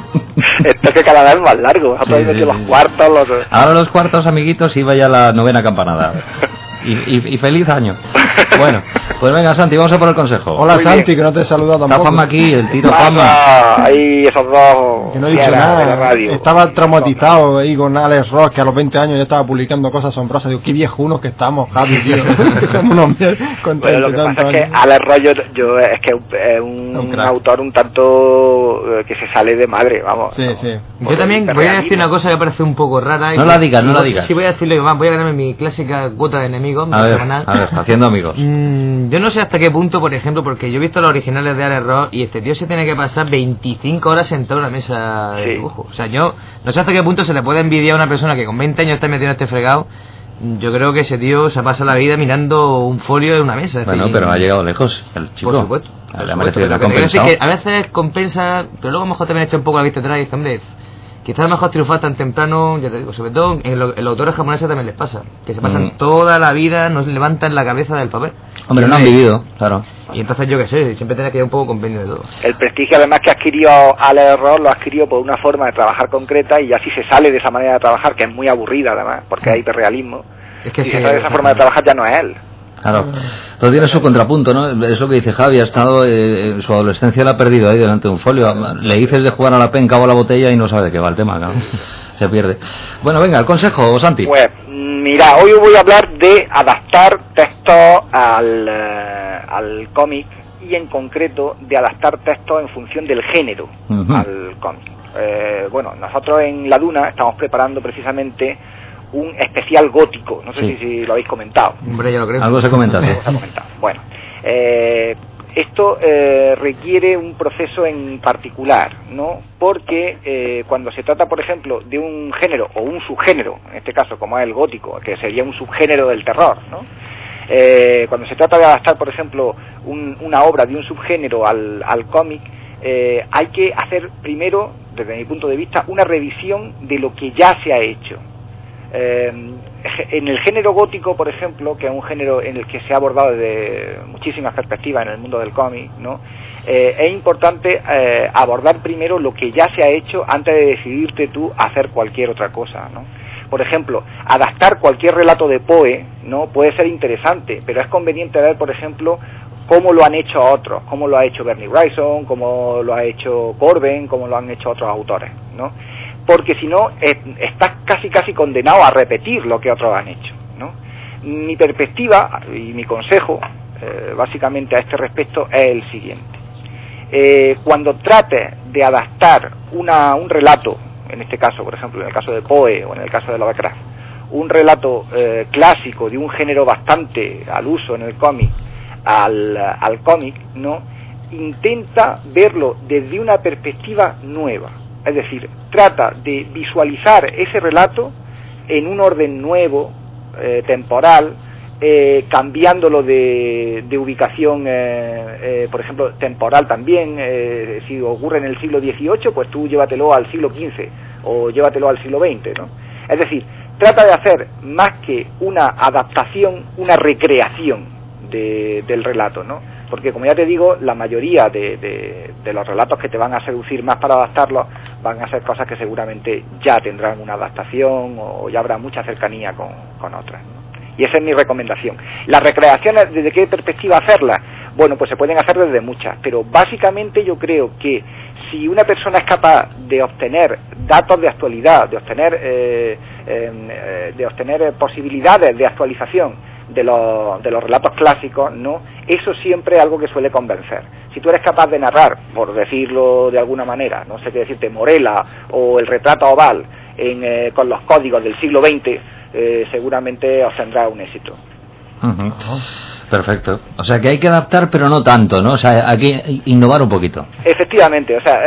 Esto que cada vez es más largo, sí, sí, sí. Los cuartos, los... Ahora los cuartos, amiguitos, iba ya la novena campanada. Y, y, y feliz año. Bueno, pues venga, Santi, vamos a por el consejo. Hola, Santi, bien. Que no te he saludado tampoco. Está Juanma aquí, el tiro Juanma. Ahí esos dos. Que no he dicho nada. Estaba traumatizado ahí con Alex Ross, que a los veinte años ya estaba publicando cosas asombrosas. Digo, qué viejunos que estamos, Javi, tío. Bueno, lo que pasa es que Alex Ross, yo, yo, es que es un, un autor un tanto que se sale de madre, vamos. Sí, ¿no? sí. Yo también voy a decir una cosa que parece un poco rara. No la digas, no la digas. Sí, voy a decirle, voy a ganarme mi clásica cuota de enemigos. A ver, a ver, haciendo amigos. Mm, yo no sé hasta qué punto, por ejemplo, porque yo he visto los originales de Alex Ross y este tío se tiene que pasar veinticinco horas sentado en una mesa de dibujo. O sea, yo no sé hasta qué punto se le puede envidiar a una persona que con veinte años está metido en este fregado. Yo creo que ese tío se pasa la vida mirando un folio de una mesa. Bueno, fin, pero ha llegado lejos el chico. Por supuesto. Le ha merecido la compensa. Que a veces compensa, pero luego a lo mejor también echa un poco la vista atrás y dice, hombre, quizás a lo mejor triunfar tan temprano, ya te digo, sobre todo en, lo, en los autores japoneses también les pasa, que se pasan mm. toda la vida, no se levantan la cabeza del papel. Hombre, no han vivido, claro. Y entonces yo qué sé, siempre tiene que ir un poco compendio de todo. El prestigio además que adquirió Alex Ross lo adquirió por una forma de trabajar concreta y así se sale de esa manera de trabajar, que es muy aburrida además, porque hay hiperrealismo. Es que si sí, se sale de esa forma de trabajar ya no es él. Claro, todo tiene su contrapunto, ¿no? Es lo que dice Javi, ha estado, eh, en su adolescencia la ha perdido ahí delante de un folio. Le dices de jugar a la penca o a la botella y no sabe de qué va el tema, claro. Se pierde. Bueno, venga, el consejo, Santi. Pues, mira, hoy voy a hablar de adaptar textos al, eh, al cómic y en concreto de adaptar textos en función del género uh-huh. al cómic. Eh, bueno, nosotros en La Duna estamos preparando precisamente un especial gótico, no sé sí. si, si lo habéis comentado. Hombre, yo lo creo. Algo se ha comentado. Algo se ha comentado. Bueno, eh, esto eh, requiere un proceso en particular, ¿no? Porque eh, cuando se trata, por ejemplo, de un género o un subgénero, en este caso como es el gótico, que sería un subgénero del terror, ¿no? Eh, cuando se trata de adaptar, por ejemplo, un, una obra de un subgénero al, al cómic, eh, hay que hacer primero, desde mi punto de vista, una revisión de lo que ya se ha hecho. Eh, en el género gótico, por ejemplo, que es un género en el que se ha abordado desde muchísimas perspectivas en el mundo del cómic, ¿no? Eh, es importante eh, abordar primero lo que ya se ha hecho antes de decidirte tú a hacer cualquier otra cosa, ¿no? Por ejemplo, adaptar cualquier relato de Poe, ¿no? Puede ser interesante, pero es conveniente ver, por ejemplo, cómo lo han hecho otros, cómo lo ha hecho Bernie Wrightson, cómo lo ha hecho Corben, cómo lo han hecho otros autores, ¿no? Porque si no, eh, estás casi casi condenado a repetir lo que otros han hecho, ¿no? Mi perspectiva y mi consejo, eh, básicamente a este respecto, es el siguiente. Eh, cuando trates de adaptar una, un relato, en este caso, por ejemplo, en el caso de Poe o en el caso de Lovecraft, un relato eh, clásico de un género bastante al uso en el cómic, al, al cómic, ¿no? Intenta verlo desde una perspectiva nueva. Es decir, trata de visualizar ese relato en un orden nuevo, eh, temporal, eh, cambiándolo de, de ubicación, eh, eh, por ejemplo, temporal también. Eh, si ocurre en el siglo dieciocho, pues tú llévatelo al siglo quince o llévatelo al siglo veinte, ¿no? Es decir, trata de hacer más que una adaptación, una recreación de, del relato, ¿no? Porque, como ya te digo, la mayoría de, de, de los relatos que te van a seducir más para adaptarlos van a ser cosas que seguramente ya tendrán una adaptación o ya habrá mucha cercanía con, con otras, ¿no? Y esa es mi recomendación. Las recreaciones, ¿desde qué perspectiva hacerlas? Bueno, pues se pueden hacer desde muchas, pero básicamente yo creo que si una persona es capaz de obtener datos de actualidad, de obtener, eh, eh, de obtener posibilidades de actualización de los, de los relatos clásicos, ¿no? Eso siempre es algo que suele convencer. Si tú eres capaz de narrar, por decirlo de alguna manera, no sé qué decirte, Morela o el retrato oval en, eh, con los códigos del siglo veinte, eh, seguramente os tendrá un éxito. Uh-huh. Perfecto. O sea que hay que adaptar, pero no tanto, ¿no? O sea, hay que innovar un poquito. Efectivamente, o sea,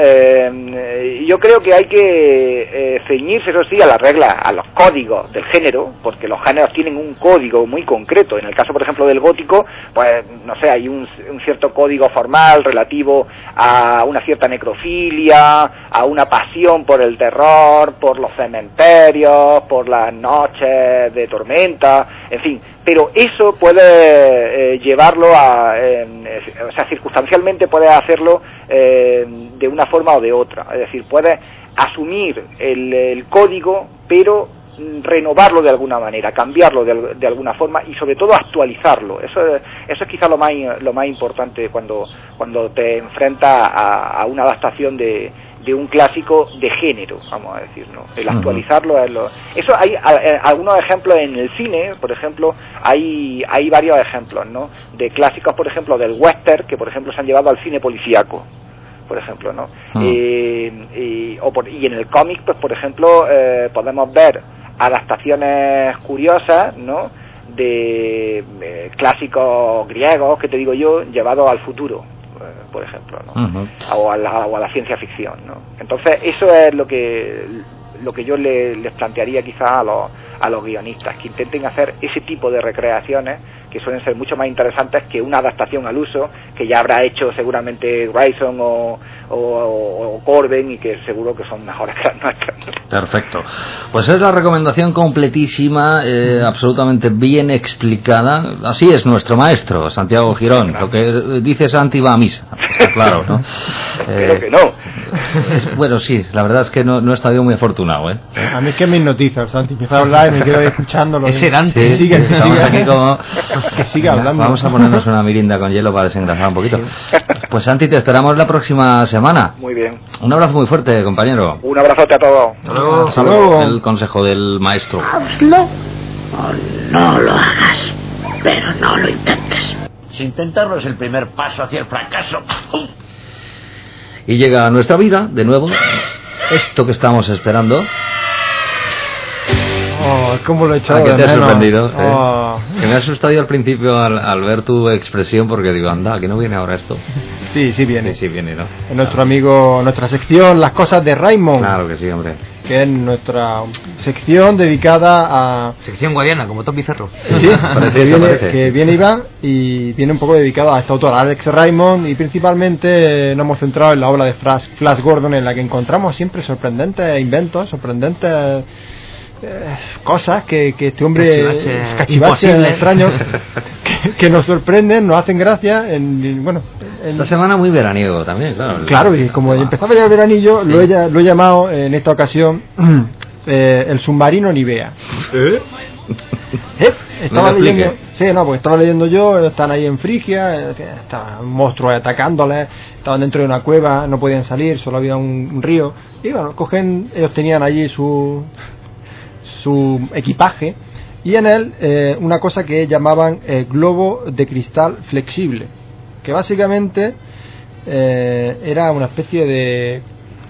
eh, yo creo que hay que eh, ceñirse, eso sí, a las reglas, a los códigos del género, porque los géneros tienen un código muy concreto. En el caso, por ejemplo, del gótico, pues, no sé, hay un, un cierto código formal relativo a una cierta necrofilia, a una pasión por el terror, por los cementerios, por las noches de tormenta, en fin. Pero eso puede eh, llevarlo a, eh, o sea, circunstancialmente puedes hacerlo eh, de una forma o de otra. Es decir, puedes asumir el, el código, pero renovarlo de alguna manera, cambiarlo de, de alguna forma y sobre todo actualizarlo. Eso, eso es quizá lo más, lo más importante cuando, cuando te enfrentas a, a una adaptación de de un clásico de género, vamos a decir, ¿no? El actualizarlo es lo... Eso hay a, a, algunos ejemplos en el cine, por ejemplo, hay hay varios ejemplos, ¿no? De clásicos, por ejemplo, del western, que por ejemplo se han llevado al cine policíaco, por ejemplo, ¿no? Uh-huh. eh, y, o por, y en el cómic, pues por ejemplo, eh, podemos ver adaptaciones curiosas, ¿no? De eh, clásicos griegos, que te digo yo, llevados al futuro, por ejemplo, ¿no? Uh-huh. o, a la, o a la ciencia ficción, ¿no? Entonces eso es lo que lo que yo le, les plantearía quizás a los a los guionistas, que intenten hacer ese tipo de recreaciones que suelen ser mucho más interesantes que una adaptación al uso que ya habrá hecho seguramente Grayson o, o, o Corben, y que seguro que son mejores que las nuestras. Perfecto. Pues es la recomendación completísima, eh, absolutamente bien explicada. Así es nuestro maestro, Santiago Girón. Lo que dice Santi va a misa, está claro, ¿no? Espero eh, que no. Es, bueno, sí, la verdad es que no, no he estado yo muy afortunado, ¿eh? A mí es que me hipnotiza, Santi. Empieza a hablar y me quedo escuchándolo. Ese Dante. Sí, sigue, estamos sigue. Aquí como... que siga hablando. Vamos a ponernos una mirinda con hielo para desengrasar un poquito. Pues Santi, te esperamos la próxima semana. Muy bien. Un abrazo muy fuerte, compañero. Un abrazote a todos. Hasta luego. Hasta luego. El consejo del maestro. Hazlo o no lo hagas, pero no lo intentes. Si intentarlo es el primer paso hacia el fracaso. Y llega a nuestra vida, de nuevo, esto que estamos esperando. Oh, cómo lo he echado. ¿A qué de te has menos? sorprendido? Oh. Eh, que me ha asustado yo al principio al, al ver tu expresión, porque digo, anda, que no viene ahora esto. Sí, sí viene. Sí, sí viene, ¿no? Es nuestro amigo, nuestra sección, Las Cosas de Raymond. Claro que sí, hombre. Que es nuestra sección dedicada a... Sección guadiana, como Tom Bizarro. Sí, parece, que, viene, parece. que viene y va, y viene un poco dedicado a este autor, Alex Raymond, y principalmente eh, nos hemos centrado en la obra de Flash, Flash Gordon, en la que encontramos siempre sorprendentes inventos, sorprendentes... Eh, cosas que, que este hombre cachivaches extraños que, que nos sorprenden, nos hacen gracia en, bueno, en... esta semana muy veraniego también, claro. Claro, y como empezaba ya el veranillo, sí. lo, he, lo he llamado en esta ocasión eh, el submarino Nivea. ¿Eh? ¿Eh? Estaba no leyendo, sí, no, porque estaba leyendo yo, están ahí en Frigia, estaban monstruos atacándoles, estaban dentro de una cueva, no podían salir, solo había un, un río, y bueno, cogen, ellos tenían allí su su equipaje, y en él eh, una cosa que llamaban eh, globo de cristal flexible, que básicamente eh, era una especie de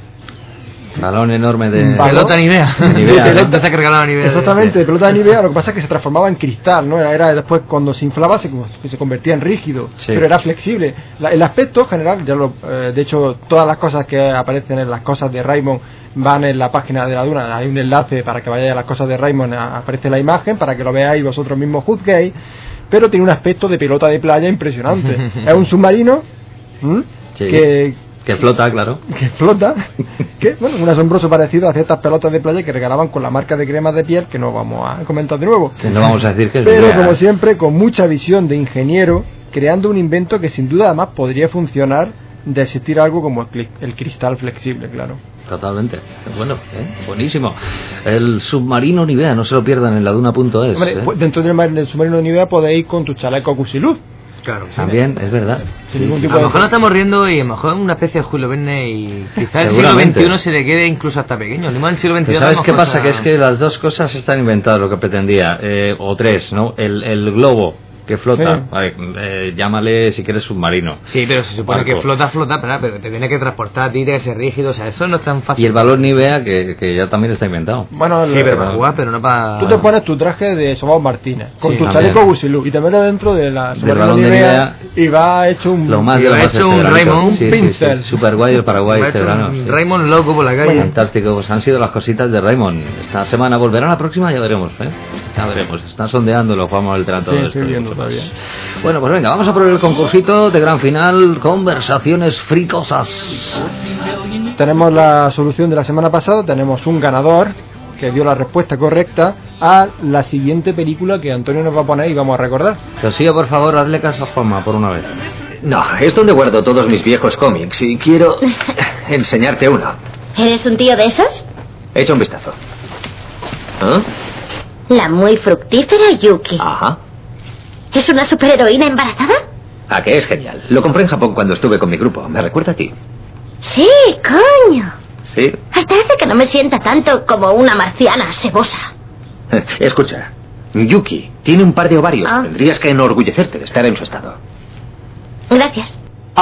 balón enorme de balón, pelota Nivea, de Nivea, de pelota se cargaba Nivea, exactamente, de pelota de Nivea. Lo que pasa es que se transformaba en cristal, ¿no? Era, era después cuando se inflaba se, se convertía en rígido, sí. Pero era flexible. La, el aspecto general, ya lo, eh, de hecho todas las cosas que aparecen en Las Cosas de Raymond van en la página de la Duna, hay un enlace para que vayáis a Las Cosas de Raymond, aparece la imagen para que lo veáis vosotros mismos, juzguéis, pero tiene un aspecto de pelota de playa impresionante. Es un submarino sí. que que flota, claro. Que flota, que bueno, un asombroso parecido a ciertas pelotas de playa que regalaban con la marca de cremas de piel, que no vamos a comentar de nuevo. Sí, no vamos a decir que es pero idea. Como siempre, con mucha visión de ingeniero, creando un invento que sin duda además podría funcionar de existir algo como el, el cristal flexible, claro. Totalmente. Bueno, ¿eh? Buenísimo. El submarino Nivea, no se lo pierdan en la duna punto es. Hombre, ¿eh? Pues dentro del, del submarino Nivea podéis ir con tu chaleco Cusiluz. Claro, sí. También, es verdad. Sin ningún A tipo lo de... mejor no estamos riendo y a lo mejor una especie de Julio Verne y quizás el siglo Seguramente. veintiuno se le quede incluso hasta pequeño. Ni más el siglo veintidós. Pero ¿sabes qué cosas- pasa? Que es que las dos cosas están inventadas, lo que pretendía, eh, o tres, ¿no? El, el globo que flota, Sí. vale, eh, llámale si quieres submarino. Sí, pero se supone Barco. que flota, flota, pero, pero te tiene que transportar a ti, tiene que ser rígido, o sea, eso no es tan fácil. Y el balón Nivea, que, que ya también está inventado. Bueno, Sí, el- pero para jugar, pero no para... tú te pones tu traje de Sobao Martínez, con Sí, tu también. chaleco Busilú, y te metes dentro de la Del submarino balón de Nivea, Nivea, y va hecho un... Lo más Y de lo ha más hecho un este veranito. Raymond, un Sí, sí, pincel. sí. Super guay el Paraguay Va este hecho verano. un sí. Raymond loco por la calle. Fantástico, pues han sido las cositas de Raymond. Esta semana volverá la próxima, ya veremos, ¿eh? Ya veremos, están sondeándolo, Juan Manuel Trato. Sí, de estoy esto y viendo mucho más. todavía. Bueno, pues venga, vamos a por el concursito de gran final, conversaciones fricosas. Tenemos la solución de la semana pasada, tenemos un ganador que dio la respuesta correcta a la siguiente película que Antonio nos va a poner y vamos a recordar. Josío, por favor, hazle caso a Juanma por una vez. No, es donde guardo todos mis viejos cómics y quiero enseñarte uno. ¿Eres un tío de esos? Echa un vistazo. ¿Ah? La muy fructífera Yuki. Ajá. ¿Es una superheroína embarazada? ¿A que es genial? Lo compré en Japón cuando estuve con mi grupo. ¿Me recuerda a ti? Sí, coño. Sí. Hasta hace que no me sienta tanto como una marciana sebosa. Escucha, Yuki tiene un par de ovarios. Ah. Tendrías que enorgullecerte de estar en su estado. Gracias.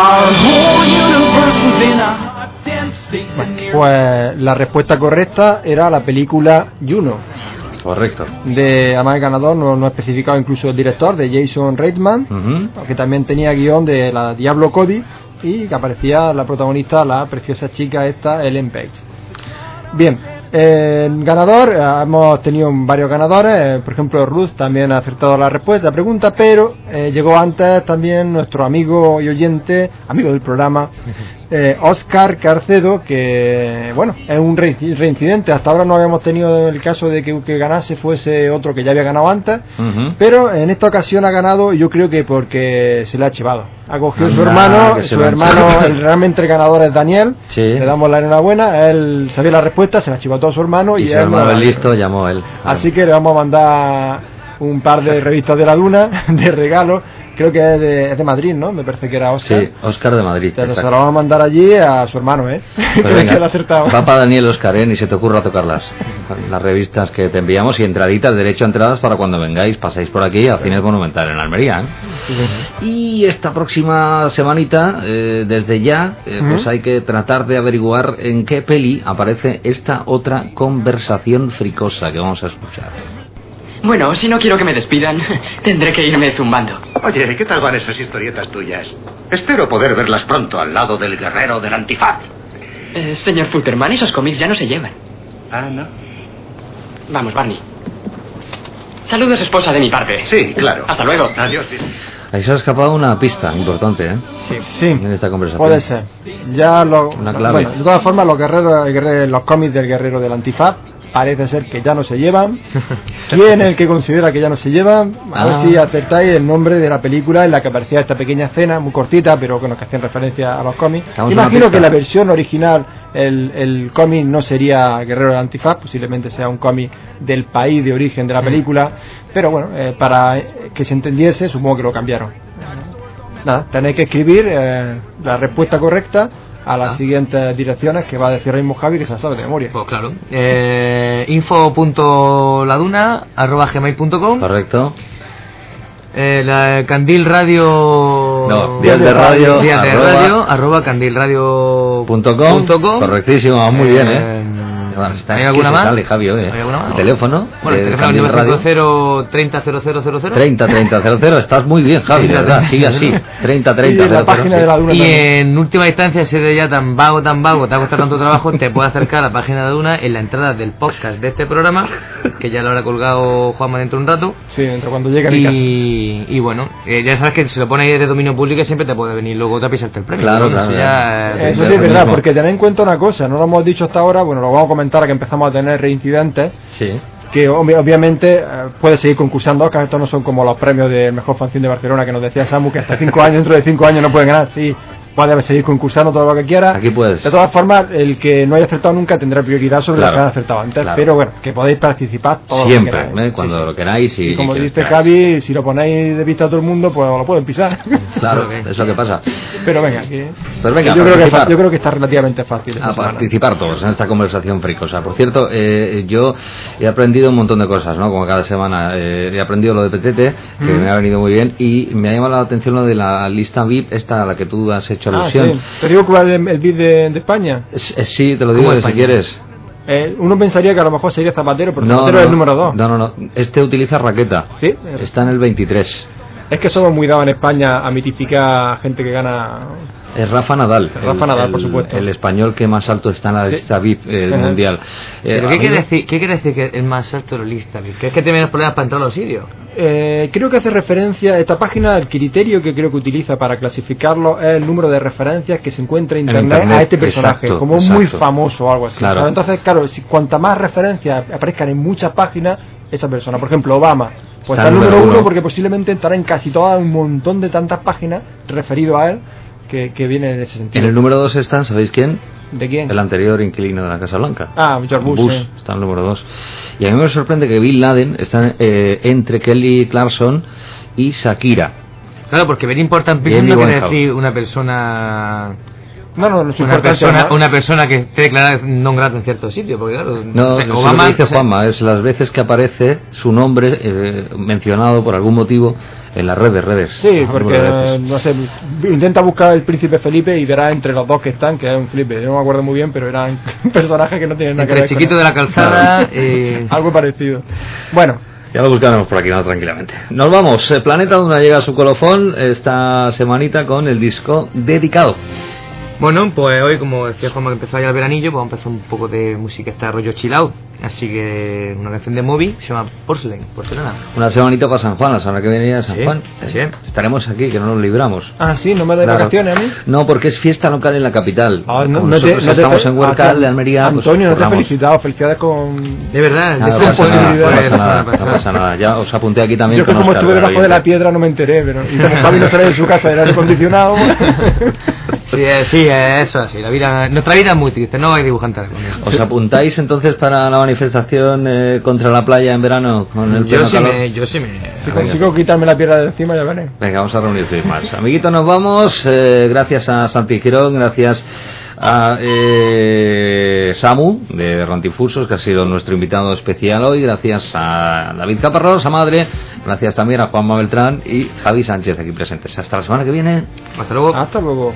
Pues la respuesta correcta era la película Juno. Correcto. De, además el ganador no, no ha especificado incluso el director, de Jason Reitman, Ujú. que también tenía guión de la Diablo Cody y que aparecía la protagonista, la preciosa chica esta, Ellen Page. Bien, eh, ganador, eh, hemos tenido varios ganadores, eh, por ejemplo Ruth también ha acertado la respuesta, la pregunta, pero eh, llegó antes también nuestro amigo y oyente, amigo del programa, eh, Oscar Carcedo, que bueno, es un reinci- reincidente. Hasta ahora no habíamos tenido el caso de que, que ganase fuese otro que ya había ganado antes, Ujú. pero en esta ocasión ha ganado, yo creo que porque se le ha chivado. Ha cogido su Anda, hermano, que se su lo han hermano, chivado. el, realmente el ganador es Daniel. Sí. Le damos la enhorabuena, él sabía la respuesta, se la chivó a su hermano y, Y su él hermano no la- el listo llamó a él. Así que le vamos a mandar un par de revistas de la Duna de regalo. Creo que es de, es de Madrid, ¿no? Me parece que era Oscar. Sí, Oscar de Madrid. Pero se exacto. lo vamos a mandar allí a su hermano, ¿eh? Pues Creo venga, que lo ha acertado. Papa Daniel Oscar, ¿eh? Ni se te ocurra tocarlas. Las revistas que te enviamos y entraditas, derecho a entradas para cuando vengáis, pasáis por aquí a Cines Monumental en Almería. ¿eh? Y esta próxima semanita, eh, desde ya, eh, pues Ujú. hay que tratar de averiguar en qué peli aparece esta otra conversación fricosa que vamos a escuchar. Bueno, si no quiero que me despidan, tendré que irme zumbando. Oye, ¿qué tal van esas historietas tuyas? Espero poder verlas pronto al lado del guerrero del antifaz. Eh, señor Futterman, esos cómics ya no se llevan. Ah, ¿no? Vamos, Barney. Saludos, esposa, de mi parte. Sí, claro. Hasta luego. Adiós. Ahí se ha escapado una pista importante, ¿eh? Sí, En esta conversación. puede ser. Ya lo, Una clave. bueno, de todas formas, los guerreros, el guerrero- los cómics del guerrero del antifaz parece ser que ya no se llevan. ¿Quién es el que considera que ya no se llevan? A Ah. ver si acertáis el nombre de la película en la que aparecía esta pequeña escena, muy cortita, pero bueno, que hacían referencia a los cómics. Damos una Imagino pista. que la versión original, el, el cómic no sería Guerrero del Antifaz, posiblemente sea un cómic del país de origen de la película, pero bueno, eh, para que se entendiese, supongo que lo cambiaron. Nada, tenéis que escribir eh, la respuesta correcta a las Ah. siguientes direcciones que va a decir Raymond Javi, que se la sabe de memoria. Pues claro. Eh, info.laduna arroba gmail punto com. Correcto. Eh, la Candil Radio. No, Días de Radio, Días de arroba- Radio, arroba candilradio Punto com. punto com. Correctísimo, muy bien, ¿eh? Bueno, está- ¿Hay es que alguna se más? sale, Javi, ¿eh? ¿Hay alguna más? El teléfono. Bueno, el de teléfono Candil nueve Radio. cinco cero treinta cero cero cero cero. treinta treinta cero cero, estás muy bien, Javi, de verdad, sigue así. treinta treinta Y la cero cero, página sí. de la Duna Y también. en última instancia, si eres ya tan vago, tan vago, te ha costado tanto trabajo, te puedes acercar a la página de Duna en la entrada del podcast de este programa, que ya lo habrá colgado Juanma dentro de un rato. Sí, entre cuando llegue a mi casa. Y, y bueno, eh, ya sabes que si lo pones ahí de dominio público siempre te puede venir luego te pisarte el premio. Claro, Pero bueno, claro, eso claro. ya, Eso de sí es lo verdad, mismo. porque tened en cuenta una cosa, no lo hemos dicho hasta ahora, bueno, lo vamos a comentar a que empezamos a tener reincidentes, Sí. que obvi- obviamente eh, puede seguir concursando Oscar. Estos no son como los premios del mejor fanzine de Barcelona que nos decía Samu que hasta cinco años, dentro de cinco años no pueden ganar, sí, puedes seguir concursando todo lo que quieras. Aquí puedes. De todas formas, el que no haya acertado nunca tendrá prioridad sobre claro, los que han acertado antes. Claro. Pero bueno, que podéis participar todo siempre, lo que queráis. ¿eh? Cuando sí, lo queráis. Y, y como y dice que, Javi, si lo ponéis de vista a todo el mundo, pues lo pueden pisar. Claro, es lo que pasa. Pero venga, que, pues venga yo, creo que, yo creo que está relativamente fácil. A participar todos en esta conversación fricosa. Por cierto, eh, yo he aprendido un montón de cosas, ¿no? Como cada semana. Eh, he aprendido lo de Petete, que mm. me ha venido muy bien, y me ha llamado la atención lo de la lista V I P, esta a la que tú has hecho alusión. Ah, sí. ¿Te digo cuál es el, el V I P de, de España? Eh, sí, te lo digo si quieres. Eh, uno pensaría que a lo mejor sería Zapatero, pero no, Zapatero no, es el número dos. No, no, no. Este utiliza raqueta. Sí. Está en el veintitrés. Es que somos muy dados en España a mitificar gente que gana. Es Rafa Nadal. Rafa el, Nadal, el, por supuesto. El español que más alto está en la lista sí. V I P eh, uh-huh. mundial. Eh, ¿Pero qué quiere, decir, qué quiere decir que es más alto de la lista V I P? ¿Que es que te menos problemas para entrar a los sitios? Eh, creo que hace referencia a esta página, el criterio que creo que utiliza para clasificarlo es el número de referencias que se encuentra en internet, en internet a este personaje, exacto, como exacto. muy famoso o algo así. Claro. O sea, entonces, claro, si cuanta más referencias aparezcan en muchas páginas, esa persona, por ejemplo, Obama, pues está el número uno, uno porque posiblemente estará en casi todas un montón de tantas páginas referido a él que, que viene en ese sentido. En el número dos están, ¿sabéis quién? ¿De quién? El anterior inquilino de la Casa Blanca. Ah, George Bush. Bush sí. Está en el número dos. Y a mí me sorprende que Bin Laden está eh, entre Kelly Clarkson y Shakira. Claro, porque ver importante no quiere decir una persona... No, no, no es una persona, una persona que esté declarada non grata en cierto sitio, porque claro, no, o sea, no Obama, lo dice o sea, Juanma, es las veces que aparece su nombre eh, mencionado por algún motivo en las redes, redes. Sí, porque eh, no sé, intenta buscar el príncipe Felipe y verá entre los dos que están que es un Felipe. Yo no me acuerdo muy bien, pero eran personajes que no tienen nada que ver. El chiquito de la calzada, eh... algo parecido. Bueno. Ya lo buscaremos por aquí, no, tranquilamente. Nos vamos, eh, Planeta, donde llega su colofón esta semanita con el disco dedicado. Bueno, pues hoy, como decía Juanma, que empezó ya el veranillo, pues vamos a empezar un poco de música, este rollo chill out. Así que una canción de Moby se llama Porcelain, porcelana. Una semanita para San Juan, la semana que viene ya San sí, Juan. Sí. Estaremos aquí, que no nos libramos. Ah, sí, no me da claro. vacaciones a mí. No, porque es fiesta local en la capital. Ah, no, como no nosotros te, no estamos te, en Huercal, ah, de Almería. Antonio, pues, no te he felicitado, felicidades con... De verdad, nada, de no, pasa nada, no, pues, pasa nada, no pasa nada. Ya os apunté aquí también. Yo que como estuve debajo de la piedra no me enteré, pero y como Javi no sale de su casa del aire acondicionado. Sí, sí, eso así. La vida, nuestra vida es muy triste, no hay dibujante. ¿Os apuntáis entonces para la manifestación eh, contra la playa en verano? Con el yo, sí calor? me, yo sí me... Si consigo quitarme la piedra de encima ya veré. Venga, vamos a reunir firmas. Amiguitos, nos vamos. Eh, gracias a Santi Girón, gracias a eh, Samu de Rantifusos, que ha sido nuestro invitado especial hoy. Gracias a David Caparrós, a Madre. Gracias también a Juanma Beltrán y Javi Sánchez aquí presentes. Hasta la semana que viene. Hasta luego. Hasta luego.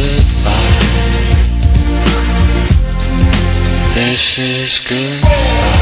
This is good.